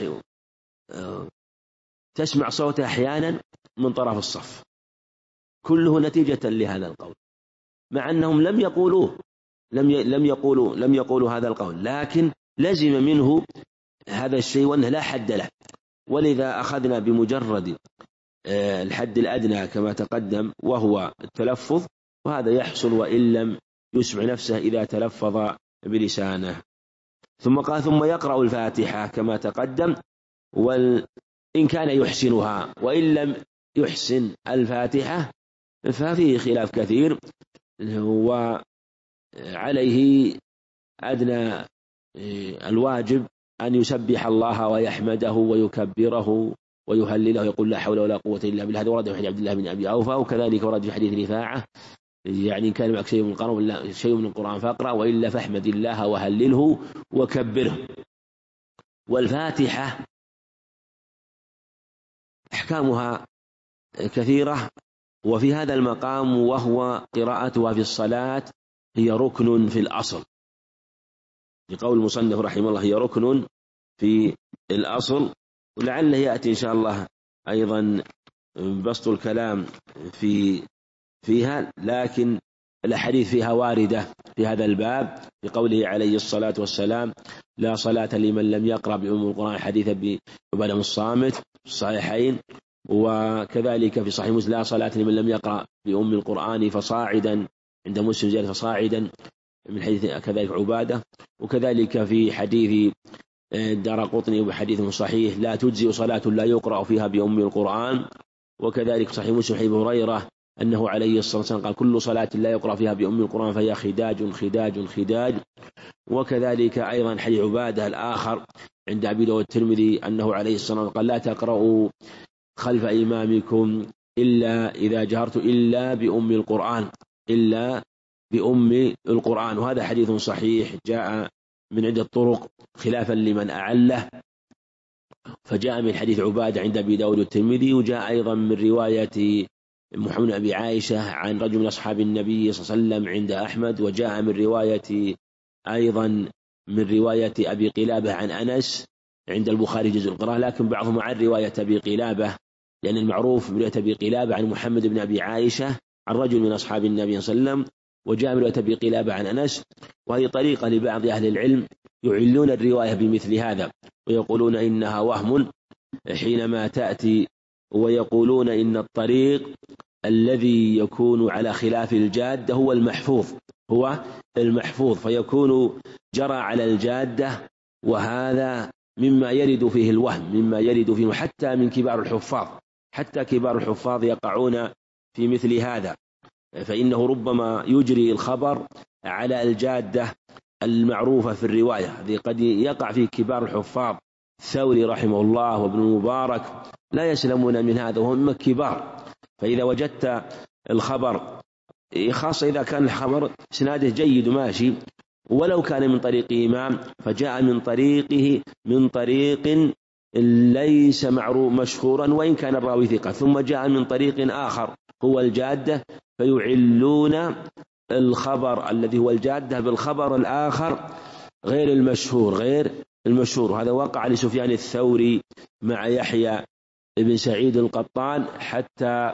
تسمع صوته أحيانا من طرف الصف، كله نتيجة لهذا القول، مع أنهم لم يقولوا هذا القول، لكن لزم منه هذا الشيء وأنه لا حد له. ولذا أخذنا بمجرد الحد الأدنى كما تقدم وهو التلفظ، وهذا يحصل وإن لم يسمع نفسه إذا تلفظ بلسانه. ثم قال ثم يقرأ الفاتحة كما تقدم، وإن كان يحسنها، وإن لم يحسن الفاتحة ففيه خلاف كثير، وعليه أدنى الواجب أن يسبح الله ويحمده ويكبره ويهلله ويقول لا حول ولا قوة إلا بالله. هذا ورد في حديث عبد الله بن أبي أوفى، وكذلك ورد في حديث رفاعة يعني كان معك شيء من القرآن فاقرأ، وإلا فاحمد الله وهلله وكبره. والفاتحة أحكامها كثيرة، وفي هذا المقام وهو قراءتها في الصلاة هي ركن في الأصل، لقول المصنف رحمه الله هي ركن في الأصل. ولعله يأتي إن شاء الله أيضا بسط الكلام فيها، لكن الأحاديث فيها واردة في هذا الباب، بقوله عليه الصلاة والسلام لا صلاة لمن لم يقرأ بأم القرآن، حديث بعبادة بن الصامت الصحيحين، وكذلك في صحيح مسلم لا صلاة لمن لم يقرأ بأم القرآن فصاعدا، عند مسلم زيادة فصاعدا من حديث كذلك عبادة. وكذلك في حديث الدارقطني وحديث صحيح لا تجزئ صلاة لا يقرأ فيها بأم القرآن. وكذلك صحيح مسلم حديث هريرة أنه عليه الصلاة والسلام قال كل صلاة لا يقرأ فيها بأم القرآن فهي خداج خداج خداج. وكذلك أيضا حديث عبادة الآخر عند أبي داود والترمذي أنه عليه الصلاة والسلام قال لا تقرأوا خلف إمامكم إلا إذا جهرت إلا بأم القرآن، إلا بأم القرآن. وهذا حديث صحيح جاء من عدة طرق خلافا لمن أعله، فجاء من حديث عبادة عند أبي داود والترمذي، وجاء أيضا من رواية محمد أبي عائشة عن رجل من أصحاب النبي صلى الله عليه وسلم عند أحمد، وجاء من رواية أيضا من رواية أبي قلابة عن أنس عند البخاري جزء القراءة، لكن بعضهم عن رواية أبي قلابة، لأن المعروف برواية أبي قلابة عن محمد بن أبي عائشة عن رجل من أصحاب النبي صلى الله عليه وسلم، وجاء من رواية أبي قلابة عن أنس. وهذه طريقة لبعض أهل العلم يعلون الرواية بمثل هذا، ويقولون إنها وهم حينما تأتي، ويقولون إن الطريق الذي يكون على خلاف الجادة هو المحفوظ، فيكون جرى على الجادة، وهذا مما يرد فيه الوهم، مما يرد فيه حتى من كبار الحفاظ، حتى كبار الحفاظ يقعون في مثل هذا، فإنه ربما يجري الخبر على الجادة المعروفة في الرواية. هذه قد يقع في كبار الحفاظ، الثوري رحمه الله وابن المبارك لا يسلمون من هذا وهم كبار. فإذا وجدت الخبر، خاصة إذا كان الخبر سناده جيد ماشي، ولو كان من طريق إمام فجاء من طريقه من طريق ليس معروف مشهورا وإن كان الراوي ثقة، ثم جاء من طريق آخر هو الجادة، فيعلون الخبر الذي هو الجادة بالخبر الآخر غير المشهور. هذا وقع لسفيان الثوري مع يحيى بن سعيد القطان، حتى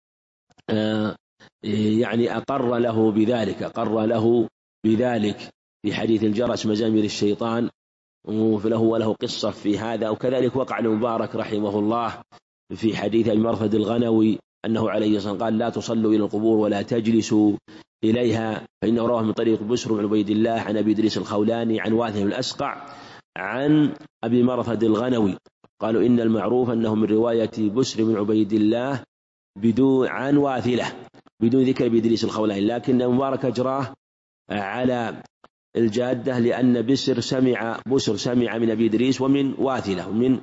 يعني أقر له بذلك في حديث الجرس مزامير الشيطان، وله قصة في هذا. وكذلك وقع المبارك رحمه الله في حديث المرثد الغنوي أنه عليه الصلاة والسلام قال لا تصلوا إلى القبور ولا تجلسوا إليها، فإنه رواه من طريق بسر بن عبيد الله عن أبي إدريس الخولاني عن واثل الأسقع عن أبي مرثد الغنوي، قالوا إن المعروف أنه من رواية بسر بن عبيد الله عن واثلة بدون ذكر أبي إدريس الخولاني، لكن المبارك أجراه على الجادة، لأن بسر سمع من أبي إدريس ومن واثلة ومن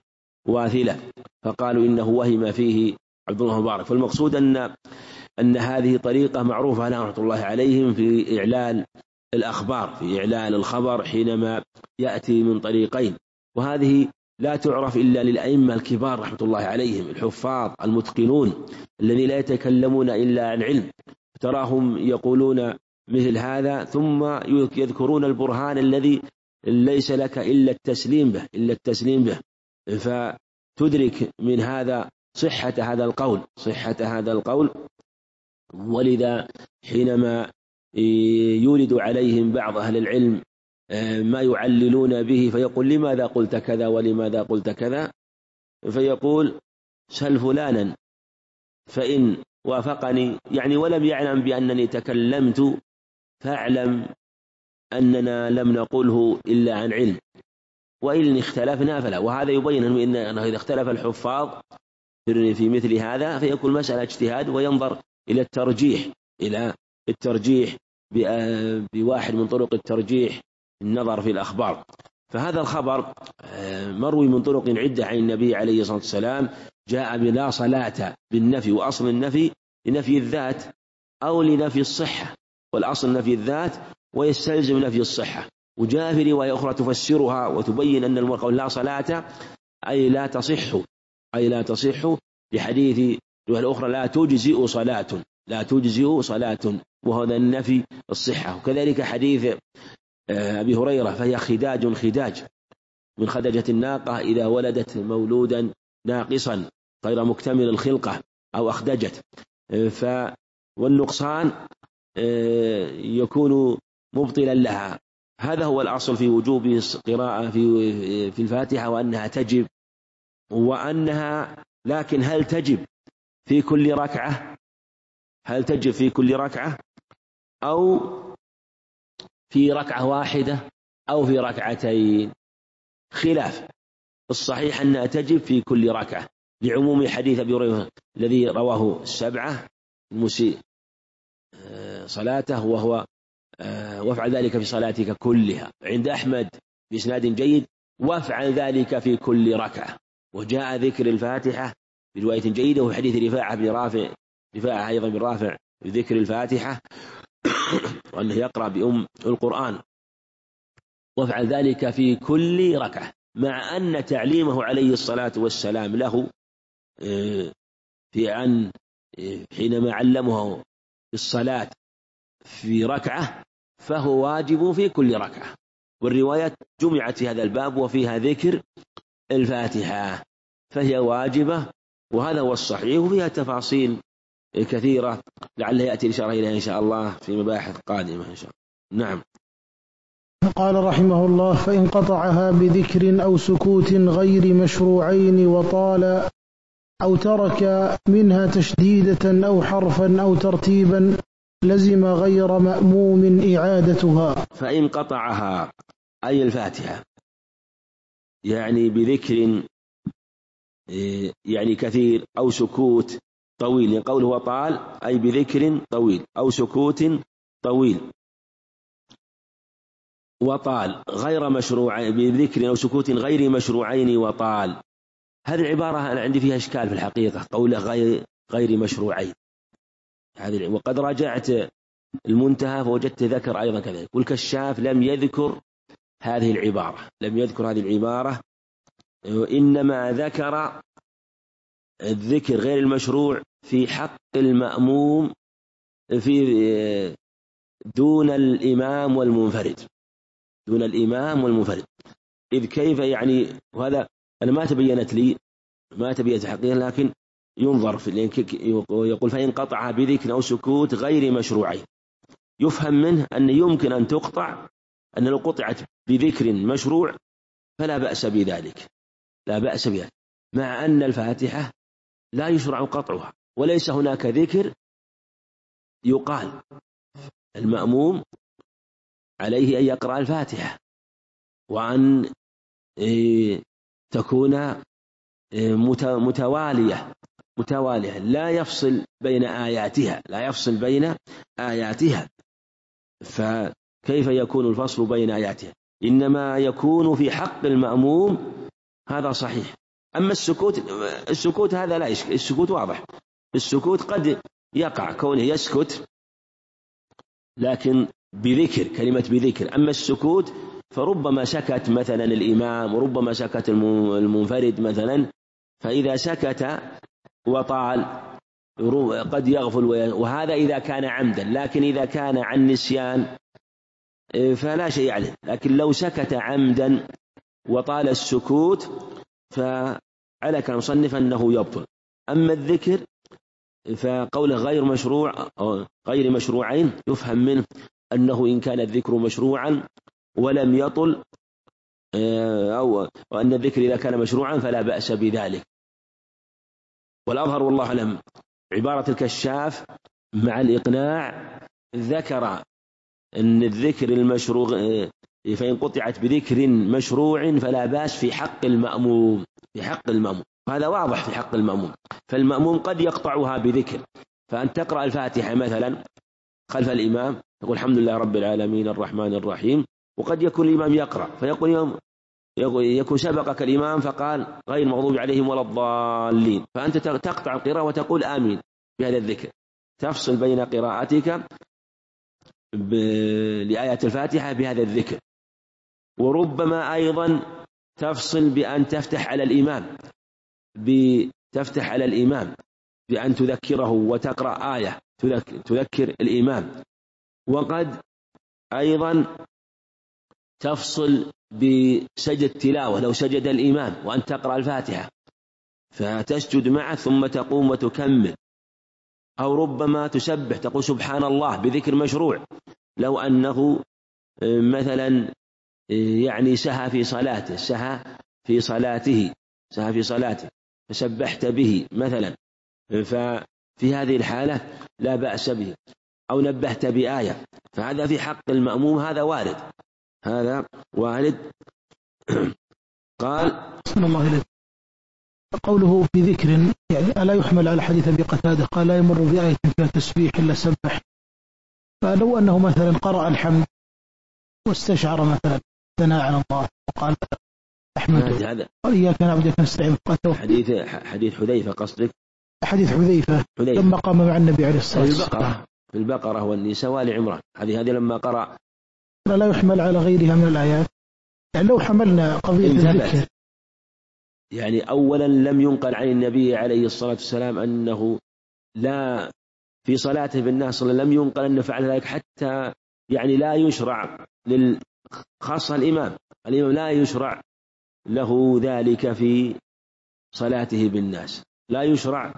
واثلة، فقالوا إنه وهم فيه عبد الله مبارك. فالمقصود أن هذه طريقة معروفة لهم رحمة الله عليهم في إعلان الأخبار، في إعلان الخبر حينما يأتي من طريقين، وهذه لا تعرف إلا للأئمة الكبار رحمة الله عليهم الحفاظ المتقنون الذين لا يتكلمون إلا عن علم، تراهم يقولون مثل هذا ثم يذكرون البرهان الذي ليس لك إلا التسليم به فتدرك من هذا صحة هذا القول. ولذا حينما يولد عليهم بعض أهل العلم ما يعللون به فيقول لماذا قلت كذا ولماذا قلت كذا، فيقول سل فلانا فإن وافقني، يعني ولم يعلم بأنني تكلمت فاعلم أننا لم نقله إلا عن علم، وإن اختلفنا فلا. وهذا يبين أنه إذا اختلف الحفاظ في مثل هذا فيكون مسألة اجتهاد، وينظر إلى الترجيح بواحد من طرق الترجيح النظر في الأخبار. فهذا الخبر مروي من طرق عدة عن النبي عليه الصلاة والسلام، جاء بلا صلاة بالنفي، وأصل النفي لنفي الذات أو لنفي الصحة، والأصل نفي الذات ويستلزم نفي الصحة. وجاء في رواية أخرى تفسرها وتبين أن المراد لا صلاة أي لا تصح بحديث الأخرى لا تجزئ صلاة وهذا النفي الصحة. وكذلك حديث أبي هريرة فهي خداج من خدجة الناقة إذا ولدت مولودا ناقصا غير مكتمل الخلقة أو أخدجت، والنقصان يكون مبطلا لها. هذا هو الأصل في وجوب قراءة في الفاتحة، وأنها تجب، لكن هل تجب في كل ركعة أو في ركعة واحدة أو في ركعتين؟ خلاف. الصحيح أنها تجب في كل ركعة لعموم حديث أبي هريرة الذي رواه السبعة المسيء صلاته وهو وافعل ذلك في صلاتك كلها، عند أحمد بإسناد جيد وافعل ذلك في كل ركعة. وجاء ذكر الفاتحة برواية جيدة وفي حديث رفاعة أيضا بالرافع بذكر الفاتحة وأنه يقرأ بأم القرآن، وافعل ذلك في كل ركعة، مع أن تعليمه عليه الصلاة والسلام له حينما علمه الصلاة في ركعة فهو واجب في كل ركعة. والروايات جمعت في هذا الباب وفيها ذكر الفاتحة فهي واجبة، وهذا هو الصحيح، وفيها تفاصيل كثيرة لعل يأتي الإشارة إليها إن شاء الله في مباحث قادمة إن شاء الله. نعم. قال رحمه الله: فإن قطعها بذكر أو سكوت غير مشروعين وطال أو ترك منها تشديدة أو حرفا أو ترتيبا لزم غير مأموم إعادتها. فإن قطعها أي الفاتحة يعني بذكر يعني كثير أو سكوت طويل، قوله وطال أي بذكر طويل أو سكوت طويل، وطال غير مشروع بذكر أو سكوت غير مشروعين وطال. هذه العبارة أنا عندي فيها إشكال في الحقيقة، قوله غير مشروعين هذه، وقد راجعت المنتهى فوجدت ذكر أيضا كذلك، والكشاف لم يذكر هذه العبارة إنما ذكر الذكر غير المشروع في حق المأموم في دون الإمام والمنفرد إذ كيف يعني، وهذا أنا ما تبينت حقيقة، لكن ينظر يقول فإن قطع بذكر أو سكوت غير مشروعين، يفهم منه أن يمكن أن تقطع، أن لو قطعت بذكر مشروع فلا بأس بذلك، مع أن الفاتحة لا يشرع قطعها، وليس هناك ذكر يقال المأموم عليه أن يقرأ الفاتحة وأن تكون متوالية لا يفصل بين آياتها، فكيف يكون الفصل بين آياتها؟ إنما يكون في حق المأموم، هذا صحيح، أما السكوت هذا لا يشكل، السكوت واضح، السكوت قد يقع كونه يسكت لكن بذكر، كلمة بذكر. أما السكوت فربما سكت مثلا الإمام وربما سكت المنفرد مثلا، فإذا سكت وطال قد يغفل، وهذا إذا كان عمدا. لكن إذا كان عن نسيان فلا شيء عليه. لكن لو سكت عمدا وطال السكوت فعلى كان مصنف أنه يبطل. أما الذكر فقوله غير مشروع أو غير مشروعين يفهم منه أنه إن كان الذكر مشروعا ولم يطل، أو أن الذكر إذا كان مشروعا فلا بأس بذلك. والأظهر والله أعلم عبارة الكشاف مع الإقناع ذكر أن الذكر المشروع فإن قطعت بذكر مشروع فلا بأس في حق المأموم، في حق المأموم، هذا واضح في حق المأموم. فالمأموم قد يقطعها بذكر، فأن تقرأ الفاتحة مثلا خلف الإمام تقول الحمد لله رب العالمين الرحمن الرحيم، وقد يكون الإمام يقرأ فيقول يكون سبقك الإمام فقال غير المغضوب عليهم ولا الضالين، فأنت تقطع القراءة وتقول آمين بهذا الذكر، تفصل بين قراءتك لآية الفاتحة بهذا الذكر. وربما أيضا تفصل بأن تفتح على الإمام، بتفتح على الإمام بأن تذكره وتقرأ آية تذكر الإمام. وقد أيضا تفصل بسجد تلاوة لو سجد الإمام وأن تقرأ الفاتحة فتسجد معه ثم تقوم وتكمل. أو ربما تسبح تقول سبحان الله بذكر مشروع لو أنه مثلا يعني سهى في صلاته فسبحت به مثلا، ففي هذه الحالة لا بأس به. أو نبهت بآية، فهذا في حق المأموم، هذا وارد. قال صلى الله عليه قوله في ذكر يعني ألا يحمل على حديث أبي قتادة قال لا يمر بآية فيها تسبيح إلا سبح. فلو أنه مثلا قرأ الحمد واستشعر مثلا ثناء على الله وقال أحمده هذا وإياك نعبد وإياك نستعين حديث حذيفة قصدك؟ حديث حذيفة لما قام مع النبي عليه الصلاة والسلام في البقرة والنساء وآل عمران، هذه لما قرأ لا يحمل على غيرها من الآيات. يعني لو حملنا قضية الذكر يعني أولا لم ينقل عن النبي عليه الصلاة والسلام أنه لا في صلاته بالناس لم ينقل أنه فعل ذلك، حتى يعني لا يشرع خاصة الإمام لا يشرع له ذلك في صلاته بالناس، لا يشرع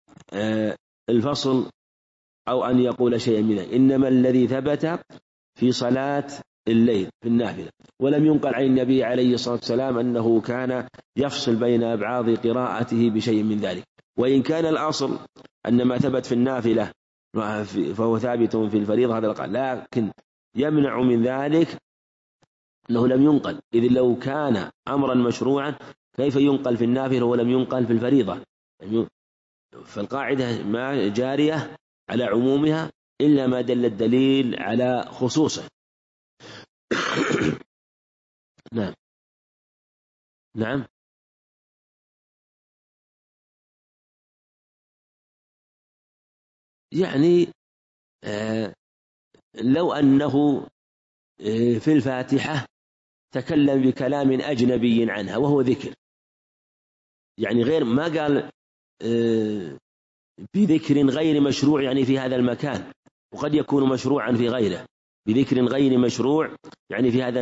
الفصل أو أن يقول شيئا منه، إنما الذي ثبت في صلاة الليل في النافلة. ولم ينقل عن النبي عليه الصلاة والسلام أنه كان يفصل بين أبعاض قراءته بشيء من ذلك. وإن كان الأصل أن ما ثبت في النافلة فهو ثابت في الفريضة، هذا القول، لكن يمنع من ذلك أنه لم ينقل، إذ لو كان أمرا مشروعا كيف ينقل في النافلة ولم ينقل في الفريضة؟ فالقاعدة ما جارية على عمومها إلا ما دل الدليل على خصوصه. نعم يعني لو أنه في الفاتحة تكلم بكلام أجنبي عنها وهو ذكر، يعني غير ما قال بذكر غير مشروع يعني في هذا المكان، وقد يكون مشروعا في غيره، بذكر غير مشروع يعني في هذا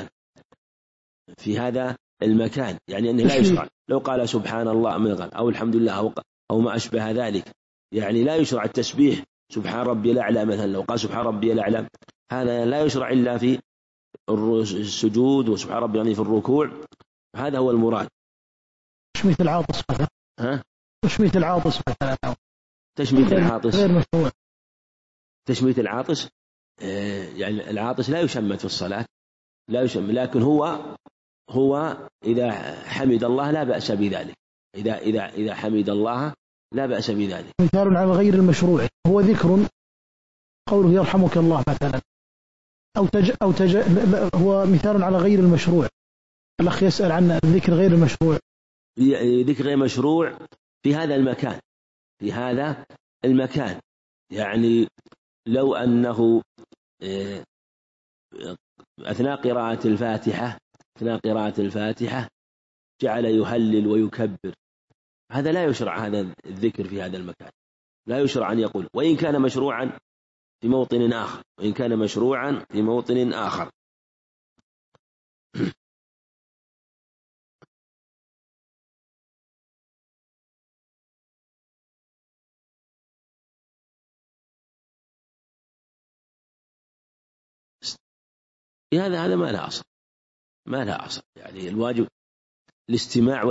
المكان يعني أنه لا يشرع. لو قال سبحان الله أو الحمد لله أو ما أشبه ذلك، يعني لا يشرع التسبيح سبحان ربي الأعلى مثلا، لو قال سبحان ربي الأعلى هذا لا يشرع إلا في السجود، وسبحان ربي يعني في الركوع، هذا هو المراد. تشميت العاطس مثلا تشميت العاطس مثلا تشميت العاطس غير مشروع. تشميت العاطس يعني العاطس لا يشمت في الصلاة، لا يشمت، لكن هو إذا حمد الله لا بأس بذلك، إذا حمد الله لا بأس بذلك. مثال على غير المشروع هو ذكر قوله يرحمك الله مثلا، هو مثال على غير المشروع. الأخ يسأل عن الذكر غير المشروع، ذكر غير مشروع في هذا المكان، في هذا المكان. يعني لو أنه أثناء قراءة الفاتحة جعل يهلل ويكبر، هذا لا يشرع هذا الذكر في هذا المكان، لا يشرع أن يقول، وإن كان مشروعا في موطن آخر. هذا ما له أصل، يعني الواجب الاستماع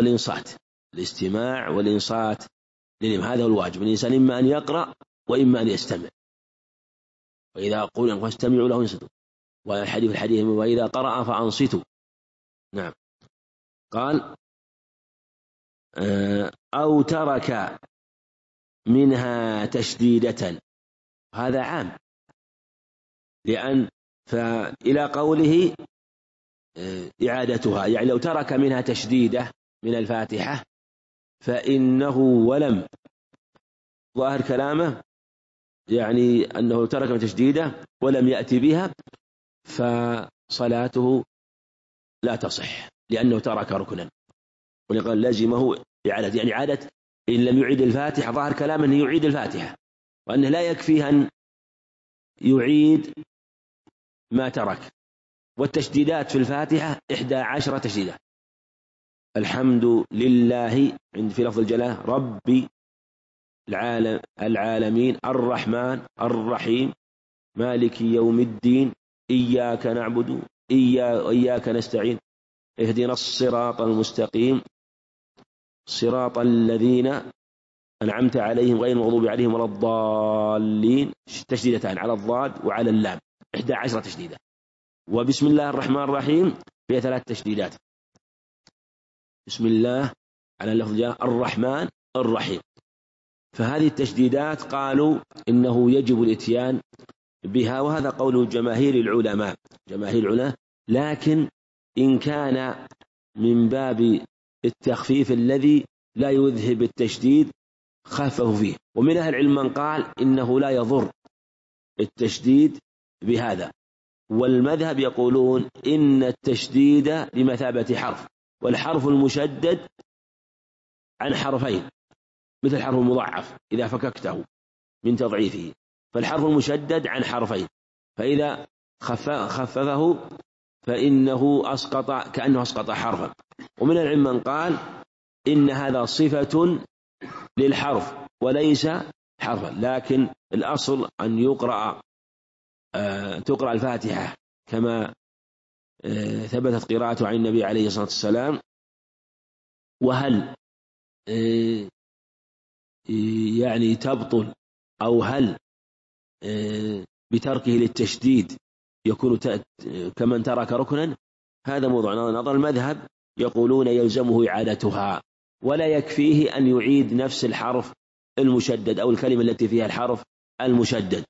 والإنصات هذا هو الواجب. الإنسان إما أن يقرأ وإما أن يستمع، وإذا قول فاستمعوا له انصتوا، والحديث وإذا قرأ فأنصتوا. نعم. قال أو ترك منها تشديدة، هذا عام، لأن فإلى قوله إعادتها، يعني لو ترك منها تشديدة من الفاتحة فإنه ولم، ظاهر كلامه يعني أنه ترك من تشديدة ولم يأتي بها فصلاته لا تصح، لأنه ترك ركنا، ولقال لزمه إعادة، يعني إعادة إن لم يعيد الفاتحة، ظاهر كلامه أنه يعيد الفاتحة، وأنه لا يكفيه أن يعيد ما ترك. والتشديدات في الفاتحة 11 تشديدة. الحمد لله عند في لفظ الجلالة رب العالمين الرحمن الرحيم مالك يوم الدين إياك نعبد وإياك نستعين اهدنا الصراط المستقيم صراط الذين أنعمت عليهم غير المغضوب عليهم ولا الضالين، تشديدتان على الضاد وعلى اللام، 11 تشديدة. وبسم الله الرحمن الرحيم فيها 3 تشديدات، بسم الله على لفظ الرحمن الرحيم. فهذه التشديدات قالوا إنه يجب الإتيان بها، وهذا قول جماهير العلماء، لكن إن كان من باب التخفيف الذي لا يذهب التشديد خففوا فيه. ومن أهل العلم من قال إنه لا يضر التشديد بهذا، والمذهب يقولون إن التشديد بمثابة حرف، والحرف المشدد عن حرفين، مثل حرف المضاعف إذا فككته من تضعيفه، فالحرف المشدد عن حرفين، فإذا خففه فإنه كأنه أسقط حرفا. ومن العلم من قال إن هذا صفة للحرف وليس حرفا، لكن الأصل أن تقرأ الفاتحة كما ثبتت قراءته عن النبي عليه الصلاة والسلام. وهل يعني تبطل أو هل بتركه للتشديد يكون كمن ترك ركنا، هذا موضوع نظر. المذهب يقولون يلزمه إعادتها، ولا يكفيه أن يعيد نفس الحرف المشدد أو الكلمة التي فيها الحرف المشدد.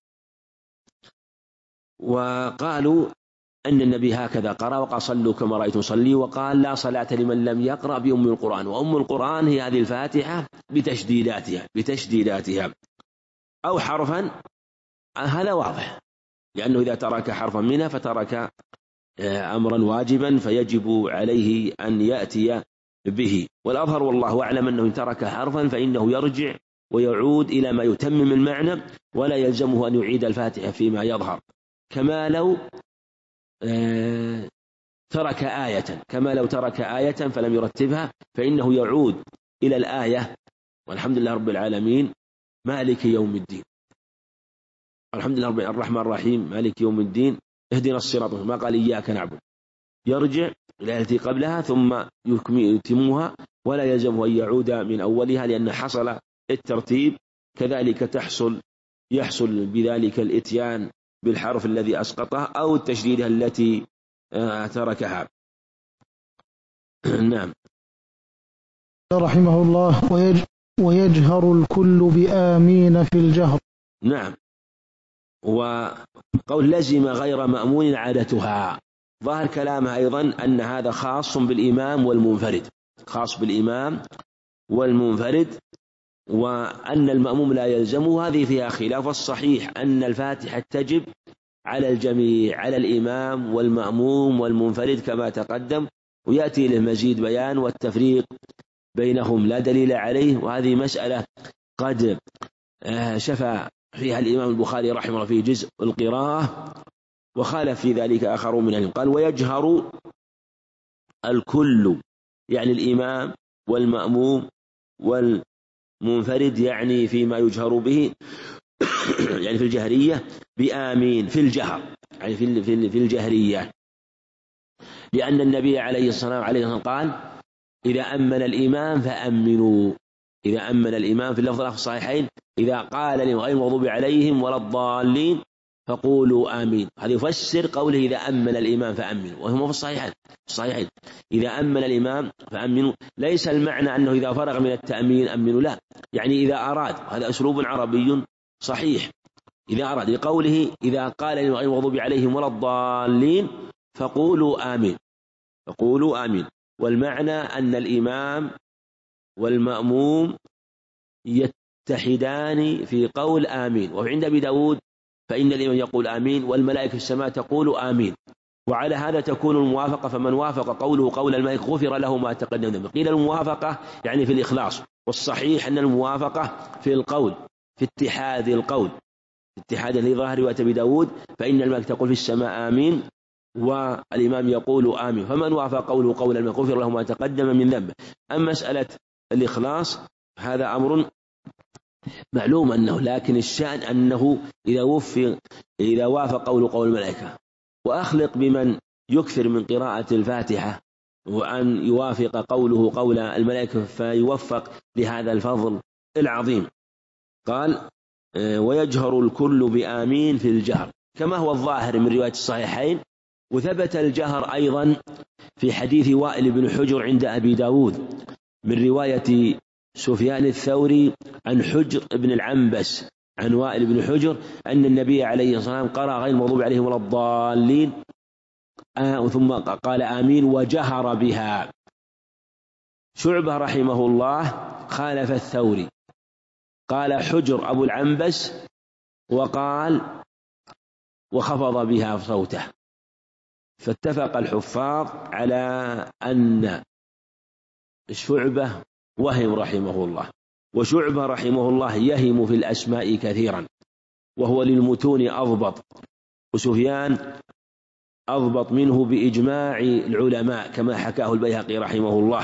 وقالوا أن النبي هكذا قرأ وقال صلوا كما رأيتم صلي، وقال لا صلاة لمن لم يقرأ بأم القرآن، وأم القرآن هي هذه الفاتحة بتشديداتها أو حرفا، هذا واضح، لأنه إذا ترك حرفا منها فترك أمرا واجبا فيجب عليه أن يأتي به. والأظهر والله أعلم أنه إن ترك حرفا فإنه يرجع ويعود إلى ما يتمم المعنى، ولا يلزمه أن يعيد الفاتحة فيما يظهر، كما لو ترك آية فلم يرتبها، فإنه يعود إلى الآية والحمد لله رب العالمين مالك يوم الدين، الحمد لله الرحمن الرحيم مالك يوم الدين اهدنا الصراط، ما قال إياك نعبد، يرجع إلى التي قبلها ثم يتمها، ولا يلزمه أن يعود من أولها لأن حصل الترتيب. كذلك يحصل بذلك الإتيان بالحرف الذي أسقطه أو التشديد التي تركها. نعم. رحمه الله ويجهر الكل بآمين في الجهر. نعم. وقول لزم غير مأمون عادتها، ظاهر كلامها أيضا أن هذا خاص بالإمام والمنفرد، خاص بالإمام والمنفرد، وأن المأموم لا يلزمه هذه فيها خلاف. الصحيح أن الفاتحة تجب على الجميع، على الإمام والمأموم والمنفرد كما تقدم، ويأتي للمزيد بيان والتفريق بينهم لا دليل عليه. وهذه مسألة قد شفى فيها الإمام البخاري رحمه الله في جزء القراءة، وخالف في ذلك آخرون من العلم. قال ويجهر الكل، يعني الإمام والمأموم والمنفرد، يعني فيما يجهر به يعني في الجهرية بآمين في الجهر، يعني في الجهرية، لأن النبي عليه الصلاة والسلام قال إذا أمن الإمام فأمنوا. إذا أمن الإمام في اللفظ في الصحيحين إذا قال لهم غير المغضوب عليهم ولا الضالين فقولوا آمين. هذا يفسر قوله إذا أمن الإمام فأمنوا، وهم في الصحيحين إذا أمن الإمام فأمنوا. ليس المعنى أنه إذا فرغ من التأمين أمنوا، لا، يعني إذا أراد، هذا أسلوب عربي صحيح، إذا أراد لقوله إذا قال لهم غير المغضوب عليهم ولا الضالين فقولوا آمين، فقولوا آمين. والمعنى أن الإمام والمأموم يتحدان في قول آمين. وعند أبي داود فإن الإمام يقول آمين والملائكة في السماء تقول آمين، وعلى هذا تكون الموافقة. فمن وافق قوله قول الملائكة غفر له ما تقدم ذنبه. قيل الموافقة يعني في الإخلاص، والصحيح أن الموافقة في القول، في اتحاد القول، اتحاد لظاهر رواية أبي داود فإن الملائكة تقول في السماء آمين والإمام يقول آمين. فمن وافق قوله قول الملائكة غفر له ما تقدم من ذنبه. أما مسألة الإخلاص هذا أمر معلوم أنه، لكن الشأن أنه إذا وافق قول الملائكة. وأخلق بمن يكثر من قراءة الفاتحة وأن يوافق قوله قول الملائكة فيوفق لهذا الفضل العظيم. قال ويجهر الكل بآمين في الجهر كما هو الظاهر من رواية الصحيحين. وثبت الجهر أيضا في حديث وائل بن حجر عند أبي داود من رواية سفيان الثوري عن حجر بن العنبس عن وائل بن حجر أن النبي عليه الصلاة والسلام قرأ غير المغضوب عليهم ولا الضالين ثم قال آمين وجهر بها. شعبة رحمه الله خالف الثوري، قال حجر أبو العنبس وقال وخفض بها صوته. فاتفق الحفاظ على أن شعبة وهم رحمه الله، وشعبة رحمه الله يهم في الأسماء كثيرا وهو للمتون أضبط، وسفيان أضبط منه بإجماع العلماء كما حكاه البيهقي رحمه الله،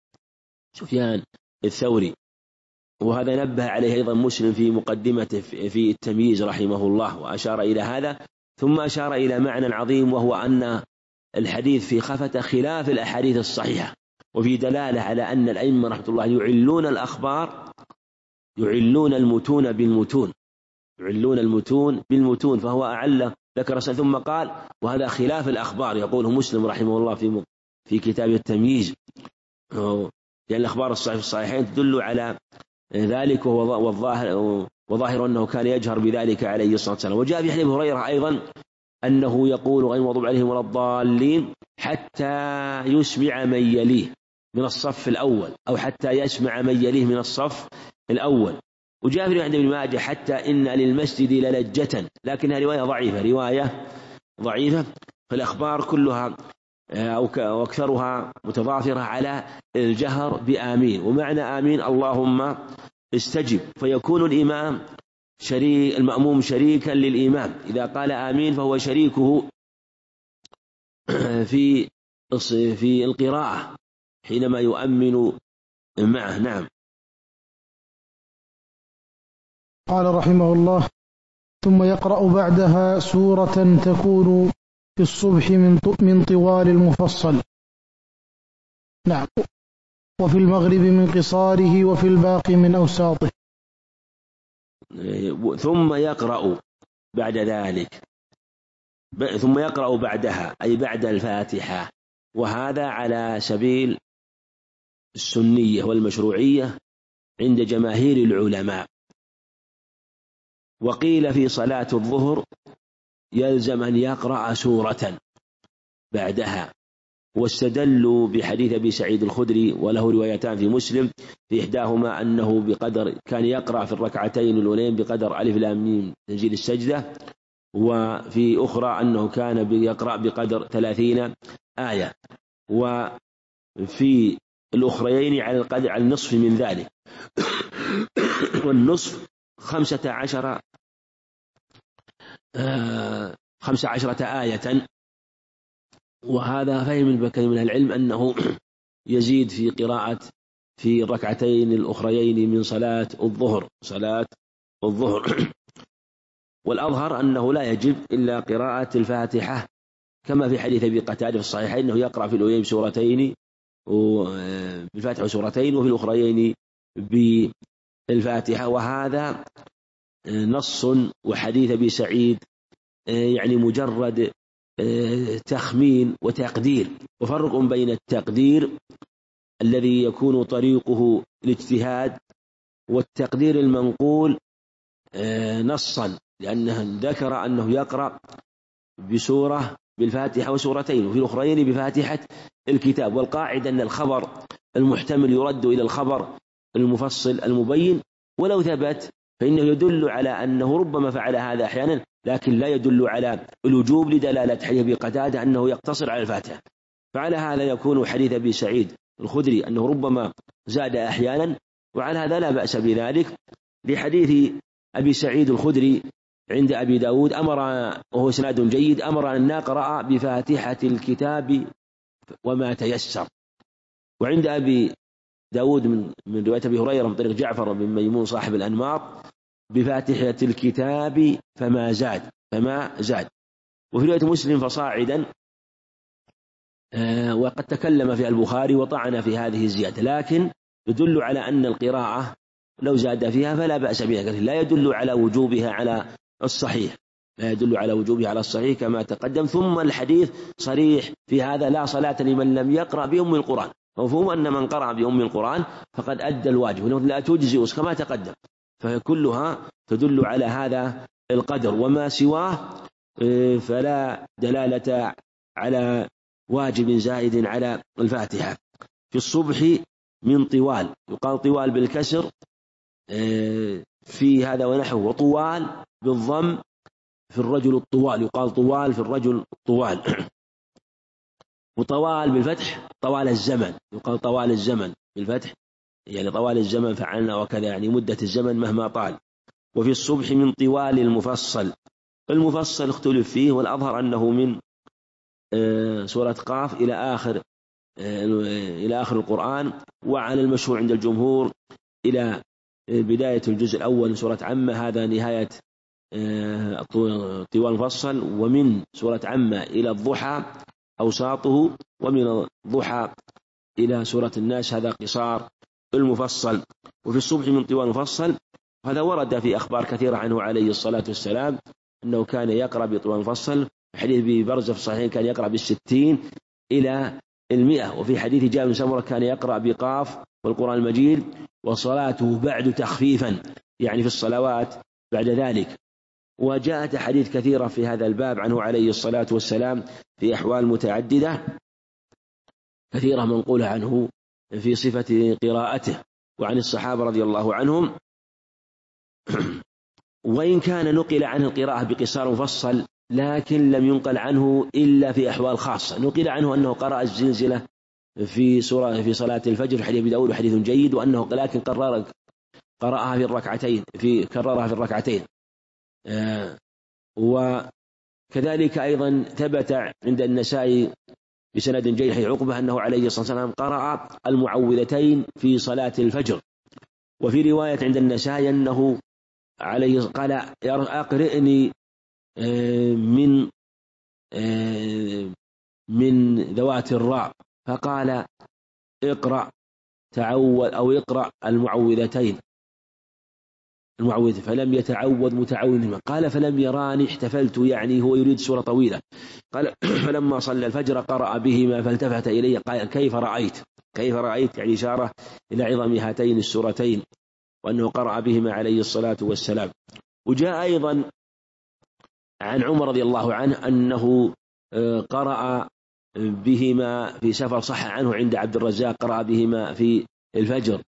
سفيان الثوري. وهذا نبه عليه أيضا مسلم في مقدمته في التمييز رحمه الله، وأشار إلى هذا. ثم أشار إلى معنى عظيم وهو أن الحديث في خفة خلاف الأحاديث الصحيحة، وفي دلالة على أن الأئمة رحمة الله يعلون الأخبار، يعلون المتون بالمتون، يعلون المتون بالمتون، فهو أعل ذكر ثم قال وهذا خلاف الأخبار. يقوله مسلم رحمه الله في كتاب التمييز، لأن الأخبار الصحيحين تدل على ذلك، وظاهر أنه كان يجهر بذلك عليه الصلاة والسلام. وجاء في حديث هريرة أيضا أنه يقول غير المغضوب عليهم ولا الضالين حتى يسمع من يليه من الصف الأول، أو حتى يسمع من يليه من الصف الأول. وجاء في عند ابن ماجه حتى إن للمسجد للجة، لكنها رواية ضعيفة. فالأخبار كلها أو أكثرها متضافرة على الجهر بآمين. ومعنى آمين اللهم استجب، فيكون المأموم شريكا للإمام، إذا قال آمين فهو شريكه في القراءة حينما يؤمن معه. نعم. قال رحمه الله ثم يقرأ بعدها سورة تكون في الصبح من طوال المفصل، نعم، وفي المغرب من قصاره، وفي الباقي من أوساطه. ثم يقرأ بعد ذلك، ثم يقرأ بعدها أي بعد الفاتحة، وهذا على سبيل السنية والمشروعية عند جماهير العلماء. وقيل في صلاة الظهر يلزم أن يقرأ سورة بعدها، واستدلوا بحديث أبي سعيد الخدري وله روايتان في مسلم، في إحداهما أنه كان يقرأ في الركعتين الأولين بقدر ألف لام ميم تنزيل السجدة، وفي أخرى أنه كان يقرأ بقدر 30 آية، وفي الأخريين على النصف من ذلك، والنصف 15 آية. وهذا فهم البكري من العلم أنه يزيد في قراءة في الركعتين الأخريين من صلاة الظهر. والأظهر أنه لا يجب إلا قراءة الفاتحة، كما في حديث أبي قتادة في الصحيحين أنه يقرأ في الأولين بسورتين بالفاتحة وسورتين، وفي الأخريين بالفاتحة. وهذا نص وحديث أبي سعيد يعني مجرد تخمين وتقدير، وفرق بين التقدير الذي يكون طريقه الاجتهاد والتقدير المنقول نصا، لأنه ذكر أنه يقرأ بسورة بالفاتحة وسورتين، وفي الأخرين بفاتحة الكتاب. والقاعدة أن الخبر المحتمل يرد إلى الخبر المفصل المبين، ولو ثبت فإنه يدل على أنه ربما فعل هذا أحيانا، لكن لا يدل على الوجوب لدلالة حديث أبي قتادة أنه يقتصر على الفاتحة. فعلى هذا يكون حديث أبي سعيد الخدري أنه ربما زاد أحيانا، وعلى هذا لا بأس بذلك. لحديث أبي سعيد الخدري عند أبي داود أمر، وهو سناد جيد، أمر أن نقرأ بفاتحة الكتاب وما تيسر. وعند أبي داود من رواية أبي هريرة من طريق جعفر بن ميمون صاحب الأنماط بفاتحة الكتاب فما زاد. وفي رواية مسلم فصاعدا، وقد تكلم في البخاري وطعن في هذه الزيادة، لكن يدل على أن القراءة لو زاد فيها فلا بأس بها، لا يدل على وجوبها على الصحيح، كما تقدم. ثم الحديث صريح في هذا: لا صلاة لمن لم يقرأ بأم القرآن. مفهوم أن من قرأ بأم القرآن فقد أدى الواجب، لا تجزئ كما تقدم. فكلها تدل على هذا القدر، وما سواه فلا دلالة على واجب زائد على الفاتحة. في الصبح من طوال، يقال طوال بالكسر في هذا ونحوه، وطوال بالضم في الرجل الطوال، يقال طوال في الرجل الطوال. وطوال بالفتح طوال الزمن، يقال طوال الزمن بالفتح، يعني طوال الزمن فعلنا وكذا، يعني مدة الزمن مهما طال. وفي الصبح من طوال المفصل اختلف فيه، والأظهر أنه من سورة قاف إلى آخر القرآن، وعلى المشهور عند الجمهور إلى بداية الجزء الأول من سورة عمة، هذا نهاية طوال المفصل. ومن سورة عمة إلى الضحى أوساطه، ومن الضحى إلى سورة الناس هذا قصار المفصل. وفي الصبح من طوال المفصل، هذا ورد في أخبار كثيرة عنه عليه الصلاة والسلام أنه كان يقرأ بطوال المفصل. حديث ببرزة في الصحيحين كان يقرأ 60 إلى 100. وفي حديث جابر بن سمرة كان يقرأ بقاف والقرآن المجيد، وصلاته بعد تخفيفا، يعني في الصلوات بعد ذلك. وجاءت حديث كثيرة في هذا الباب عنه عليه الصلاة والسلام في أحوال متعددة كثيرة منقولة عنه في صفة قراءته وعن الصحابة رضي الله عنهم. وإن كان نقل عنه القراءة بقصار مفصل، لكن لم ينقل عنه إلا في أحوال خاصة. نقل عنه أنه قرأ الزلزلة في صلاة الفجر، حديث أبي داود وحديث جيد، وأنه لكن قرأها في الركعتين كررها في الركعتين. وكذلك أيضا ثبت عند النسائي بسند جيد حديث عقبة أنه عليه الصلاة والسلام قرأ المعوذتين في صلاة الفجر. وفي رواية عند النسائي أنه عليه قال: أقرئني من ذوات الراء، فقال: اقرأ تعوذ أو اقرأ المعوذتين فلم يتعوذ متعوذ. قال: فلم يراني احتفلت، يعني هو يريد سورة طويلة. قال: فلما صلى الفجر قرأ بهما فالتفت إلي قال: كيف رأيت، يعني إشارة إلى عظم هاتين السورتين، وأنه قرأ بهما عليه الصلاة والسلام. وجاء أيضا عن عمر رضي الله عنه أنه قرأ بهما في سفر صح عنه عند عبد الرزاق قرأ بهما في الفجر.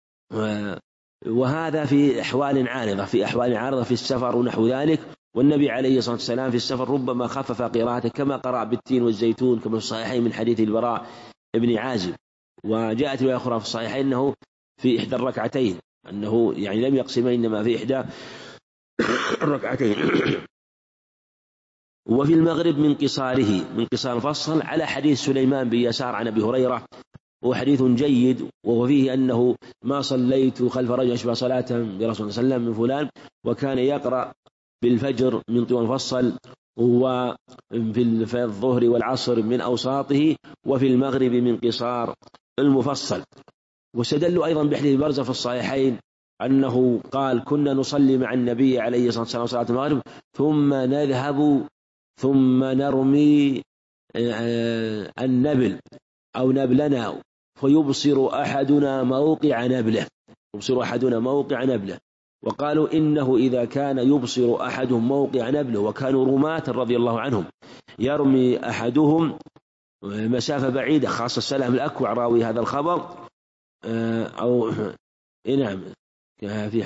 وهذا في أحوال عارضة في السفر ونحو ذلك. والنبي عليه الصلاة والسلام في السفر ربما خفف قراءته كما قرأ بالتين والزيتون كما في الصحيحين من حديث البراء بن عازب. وجاءت رواية أخرى في الصحيحين أنه في إحدى الركعتين أنه يعني لم يقسم إنما في إحدى الركعتين. وفي المغرب من قصار فصل على حديث سليمان بن يسار عن أبي هريرة، وهو حديث جيد، وهو فيه أنه ما صليت خلف رجل أشبه صلاة برسول الله صلى الله عليه وسلم من فلان، وكان يقرأ بالفجر من طوال مفصل، وفي الظهر والعصر من أوساطه، وفي المغرب من قصار المفصل. واستدلوا أيضا بحديث برزة في الصحيحين أنه قال كنا نصلي مع النبي عليه الصلاة والسلام صلاة المغرب ثم نذهب ثم نرمي النبل أو نبلنا فيبصر أحدنا موقع نبله. وقالوا إنه إذا كان يبصر أحدهم موقع نبله وكانوا رماة رضي الله عنهم يرمي أحدهم مسافة بعيدة، خاصة سلام الأكوع راوي هذا الخبر أو نعم في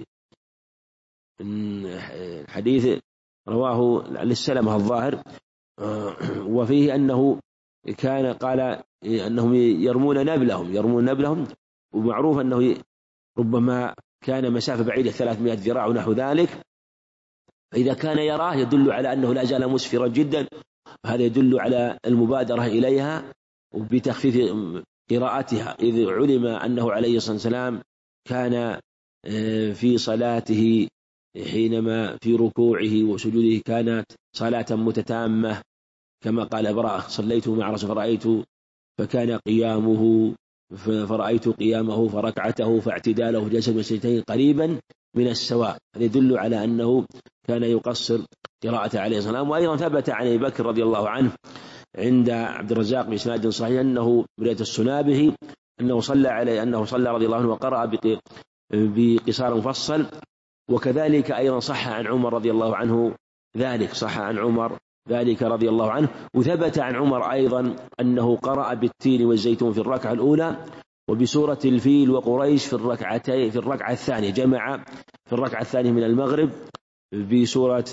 حديث رواه للسلمة الظاهر، وفيه أنه كان قال أنهم يرمون نبلهم، ومعروف أنه ربما كان مسافة بعيدة 300 ذراع ونحو ذلك، فإذا كان يراه يدل على أنه لا زال مسفرا جدا، وهذا يدل على المبادرة إليها وبتخفيف قراءتها، إذ علم أنه عليه الصلاة والسلام كان في صلاته حينما في ركوعه وسجوده كانت صلاة متتامة كما قال براء صليت مع رسول فرأيت قيامه فركعته فاعتداله جلسة وسجدتين قريبا من السواء. هذا يدل على أنه كان يقصر قراءته عليه الصلاة والسلام. وأيضا ثبت عن أبي بكر رضي الله عنه عند عبد الرزاق بإسناد صحيح أنه برواية السنابه أنه صلى رضي الله عنه وقرأ بقصار مفصل. وكذلك أيضا صح عن عمر رضي الله عنه ذلك رضي الله عنه. وثبت عن عمر أيضا أنه قرأ بالتين والزيتون في الركعة الأولى، وبسورة الفيل وقريش في الركعة الثانية، جمع في الركعة الثانية من المغرب بسورة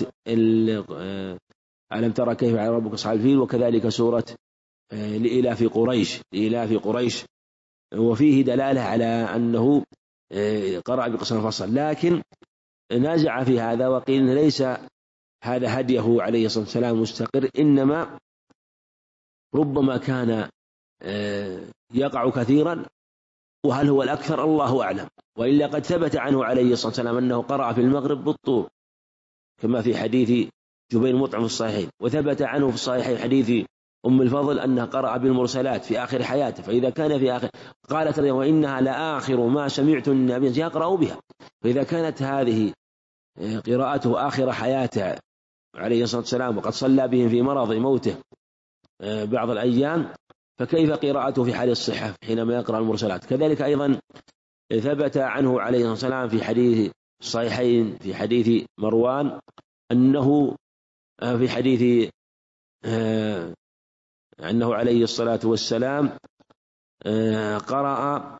ألم ترى كيف فعل ربك أصحاب الفيل، وكذلك سورة لإلاف قريش. وفيه دلالة على أنه قرأ بقصر مفصل، لكن نازع في هذا وقيل ليس هذا هديه عليه الصلاة والسلام مستقر، إنما ربما كان يقع كثيرا، وهل هو الأكثر الله أعلم. وإلا قد ثبت عنه عليه الصلاة والسلام أنه قرأ في المغرب بالطور كما في حديث جبير مطعم في الصحيحين، وثبت عنه في الصحيحين حديث أم الفضل أنه قرأ بالمرسلات في آخر حياته. فإذا كان في آخر قالت وإنها لآخر ما سمعت النبي يقرأ بها، فإذا كانت هذه قراءته آخر حياته عليه الصلاة والسلام وقد صلى بهم في مرض موته بعض الأيام، فكيف قراءته في حال الصحة حينما يقرأ المرسلات؟ كذلك أيضا ثبت عنه عليه الصلاة والسلام في حديث الصحيحين في حديث مروان أنه في حديث أنه عليه الصلاة والسلام قرأ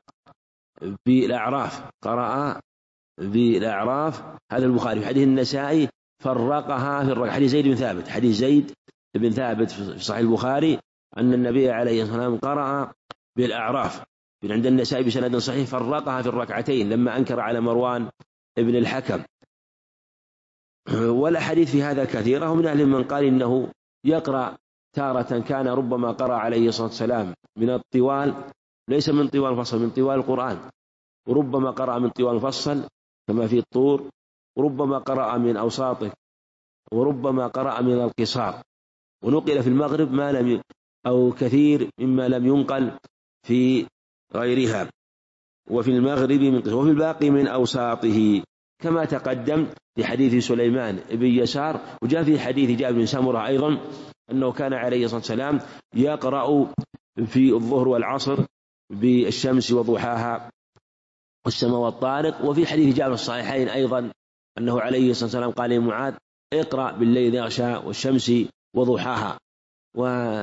بالأعراف. هذا البخاري. في حديث النسائي فرقها في الركعة، حديث زيد بن ثابت في صحيح البخاري أن النبي عليه الصلاة والسلام قرأ بالأعراف عند النسائي بسند صحيح، فرقها في الركعتين لما أنكر على مروان ابن الحكم. والأحاديث في هذا كثيرة، ومن أهل من قال إنه يقرأ تارة كان ربما قرأ عليه الصلاة والسلام من الطوال، ليس من طوال الفصل، من طوال القرآن، وربما قرأ من طوال الفصل كما في الطور، وربما قرأ من أوساطه، وربما قرأ من القصار. ونقل في المغرب ما لم أو كثير مما لم ينقل في غيرها. وفي المغرب من قصار، وفي الباقي من أوساطه كما تقدم في حديث سليمان بن يسار. وجاء في حديث جابر بن سمرة أيضا أنه كان عليه الصلاة والسلام يقرأ في الظهر والعصر بالشمس وضحاها والسماء والطارق. وفي حديث جابر الصحيحين أيضا أنه عليه الصلاة والسلام قال لمعاذ اقرأ بالليل يغشى والشمس وضحاها.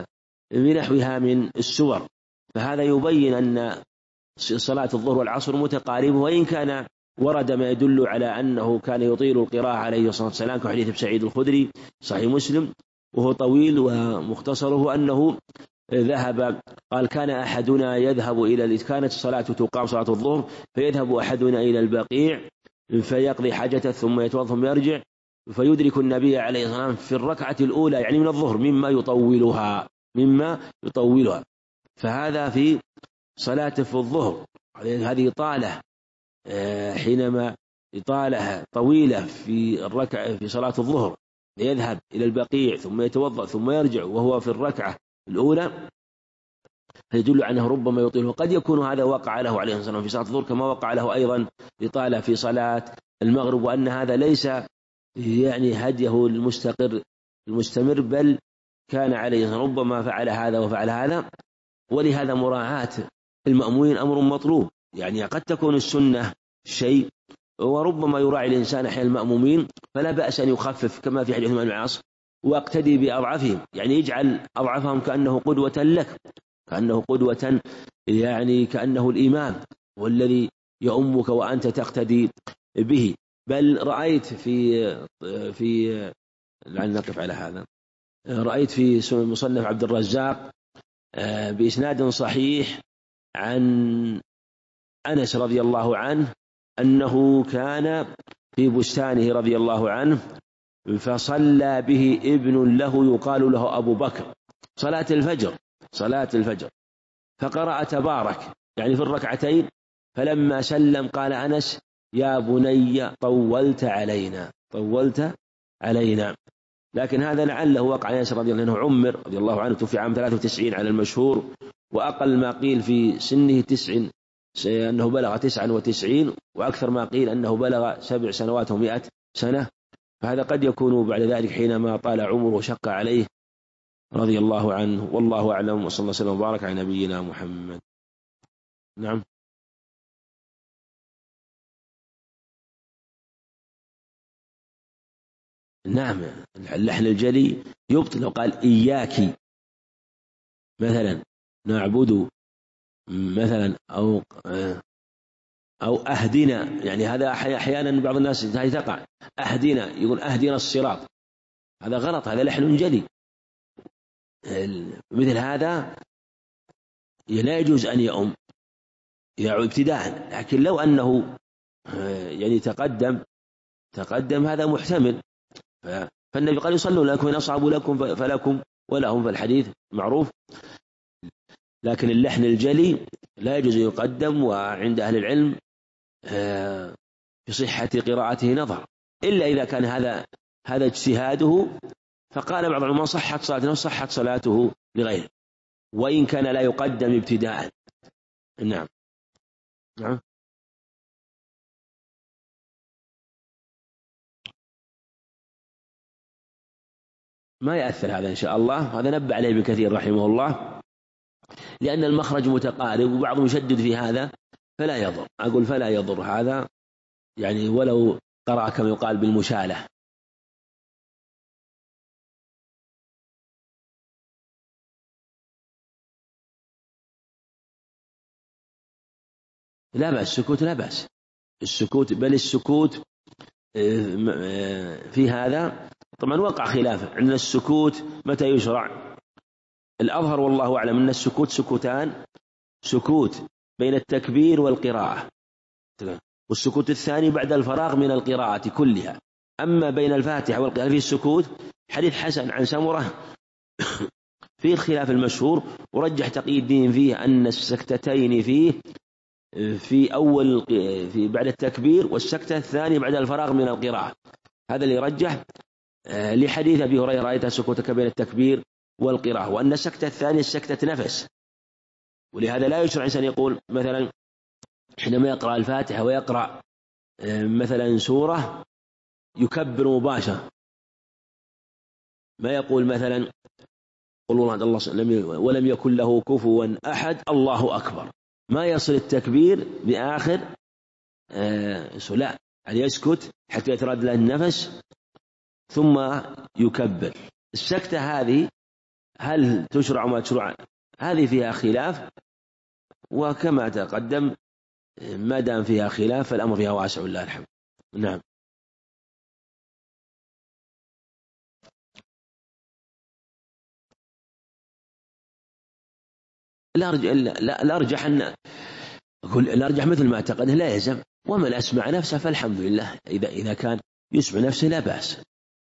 بنحوها من السور. فهذا يبين أن صلاة الظهر والعصر متقاربة، وإن كان ورد ما يدل على أنه كان يطيل القراءة عليه الصلاة والسلام كحديث سعيد الخدري صحيح مسلم، وهو طويل، ومختصره أنه ذهب قال كان أحدنا يذهب كانت الصلاة تقام صلاة الظهر فيذهب أحدنا إلى البقيع فيقضي حاجته ثم يتوضأ ثم يرجع فيدرك النبي عليه الصلاة والسلام في الركعة الأولى يعني من الظهر مما يطولها. فهذا في صلاة في الظهر، هذه طالة حينما إطالة طويلة في الركعة في صلاة الظهر يذهب إلى البقيع ثم يتوضأ ثم يرجع وهو في الركعة الأولى، يدل عنه ربما يطيله. قد يكون هذا وقع له عليه الصلاة والسلام في صلاة الظهر كما وقع له أيضا إطالة في صلاة المغرب، وأن هذا ليس يعني هديه المستمر، بل كان عليه ربما فعل هذا وفعل هذا. ولهذا مراعاة المأمومين أمر مطلوب، يعني قد تكون السنة شيء وربما يراعي الإنسان أحيانا المأمومين، فلا بأس أن يخفف كما في حديث عثمان بن العاص واقتدي بأضعفهم، يعني يجعل أضعفهم كأنه قدوة لك، كأنه قدوة، يعني كأنه الإمام والذي يؤمك وأنت تقتدي به. بل رأيت في لعل نقف على هذا، رأيت في مصنف عبد الرزاق بإسناد صحيح عن أنس رضي الله عنه أنه كان في بستانه رضي الله عنه فصلى به ابن له يقال له أبو بكر صلاة الفجر فقرأ تبارك يعني في الركعتين، فلما سلم قال أنس يا بني طولت علينا. لكن هذا لعله وقع أنس رضي الله عنه، عمر رضي الله عنه توفي عام 93 على المشهور، وأقل ما قيل في سنه أنه بلغ 99، وأكثر ما قيل أنه بلغ 7 سنوات و100 سنة. فهذا قد يكون بعد ذلك حينما طال عمره وشق عليه رضي الله عنه. والله أعلم، وصلى الله وسلم وبارك على نبينا محمد. نعم. نعم، اللحن الجلي يبطل. لو قال إياك مثلا نعبد مثلا أو أهدنا، يعني هذا أحيانا بعض الناس تقع أهدنا، يقول أهدنا الصراط، هذا غلط، هذا لحن جلي. مثل هذا لا يجوز أن يؤم ابتداء، لكن لو أنه يعني تقدم هذا محتمل. فالنبي قال يصلوا لكم نصعب لكم فلكم ولهم، فالحديث معروف. لكن اللحن الجلي لا يجوز يقدم، وعند أهل العلم في صحة قراءته نظر، إلا إذا كان هذا اجتهاده، فقال بعض العلماء صحت صلاته لغيره، وإن كان لا يقدم ابتداء. نعم. ما يأثر هذا إن شاء الله، هذا نبه عليه ابن كثير رحمه الله، لأن المخرج متقارب، وبعضهم يشدد في هذا فلا يضر. أقول فلا يضر هذا، يعني ولو قرأ كما يقال بالمشالة. لا بأس السكوت، بل السكوت في هذا طبعا وقع خلافه عندنا. السكوت متى يشرع؟ الأظهر والله أعلم أن السكوت سكوتان: سكوت بين التكبير والقراءة، والسكوت الثاني بعد الفراغ من القراءة كلها. أما بين الفاتحة والقراءة في السكوت حديث حسن عن سمرة فيه الخلاف المشهور، ورجح تقي الدين فيه أن السكتتين فيه في بعد التكبير، والسكتة الثانية بعد الفراغ من القراءة. هذا اللي رجح لحديث أبي هريرة رأيت سكوتك بين التكبير والقراءة، وأن السكتة الثانية سكتة نفس. ولهذا لا يشرع إنسان يقول مثلا حينما يقرأ الفاتحة ويقرأ مثلا سورة يكبر مباشرة، ما يقول مثلا قل الله ولم يكن له كفوا أحد الله أكبر، ما يصل التكبير بآخر لا، يعني يسكت حتى يترد له النفس ثم يكبر. السكتة هذه هل تشرع وما تشرع هذه فيها خلاف، وكما تقدم ما دام فيها خلاف فالأمر فيها واسع لله الحمد. نعم. الأرجح مثل ما اعتقده لا يلزم، ومن أسمع نفسه فالحمد لله، إذا كان يسمع نفسه لا بأس.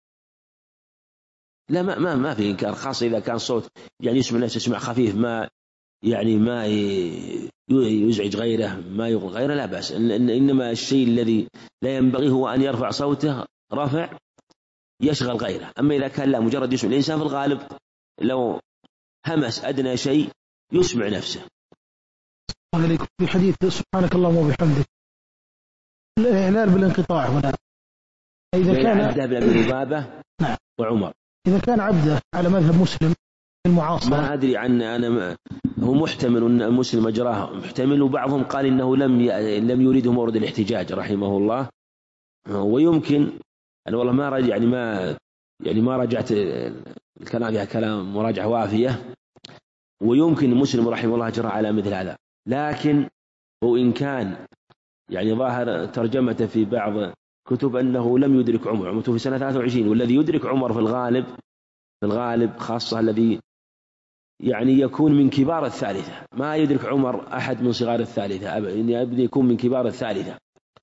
لا ما في إنكار، خاصة إذا كان صوت يعني يسمع نفسه يسمع خفيف، ما يعني ما يزعج غيره، ما يغل غيره، لا بأس. إنما الشيء الذي لا ينبغي هو أن يرفع صوته رفع يشغل غيره. أما إذا كان لا، مجرد يسمع، الإنسان في الغالب لو همس أدنى شيء يسمع نفسه. عليكم في حديث سبحانك اللهم وبحمدك الإعلان بالانقطاع هنا، إذا كان عبده بن أبي لبابة وعمر، إذا كان عبده على مذهب مسلم المعاصر، ما أدري أنا هو محتمل أن مسلم أجراه محتمل، وبعضهم قال إنه لم يريده مورد الاحتجاج رحمه الله. ويمكن أنا والله ما رجع ما رجعت الكلام فيها كلام مراجعة وافية، ويمكن مسلم رحمه الله أجراه على مثل هذا. لكن وإن كان ظاهر ترجمته في بعض كتب أنه لم يدرك عمر في سنة 23، والذي يدرك عمر في الغالب خاصة الذي يكون من كبار الثالثة، ما يدرك عمر أحد من صغار الثالثة أبدا، يكون من كبار الثالثة،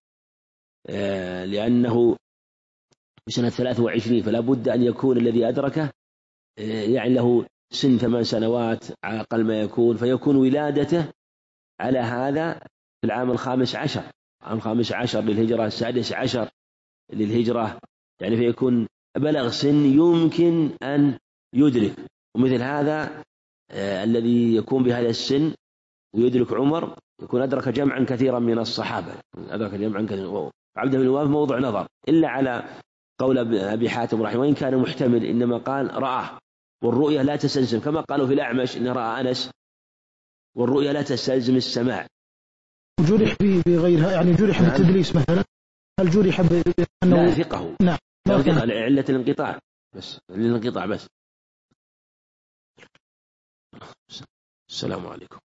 لأنه في سنة 23، فلا بد أن يكون الذي أدركه له سن 8 سنوات على أقل ما يكون، فيكون ولادته على هذا في العام 15 للهجرة، 16 للهجرة، فيكون بلغ سن يمكن أن يدرك. ومثل هذا الذي يكون بهذا السن ويدرك عمر يكون أدرك جمعا كثيرا من الصحابة، عبد بن وهب موضع نظر، إلا على قول أبي حاتم رحمه، وإن كان محتمل، إنما قال رآه، والرؤية لا تستلزم، كما قالوا في الأعمش إنه رأى أنس، والرؤية لا تستلزم السماع. جرح بغيرها، جرح بالتدليس مثلا، هل جرح بأنه لا ثقه؟ نعم، علة الانقطاع بس. السلام عليكم.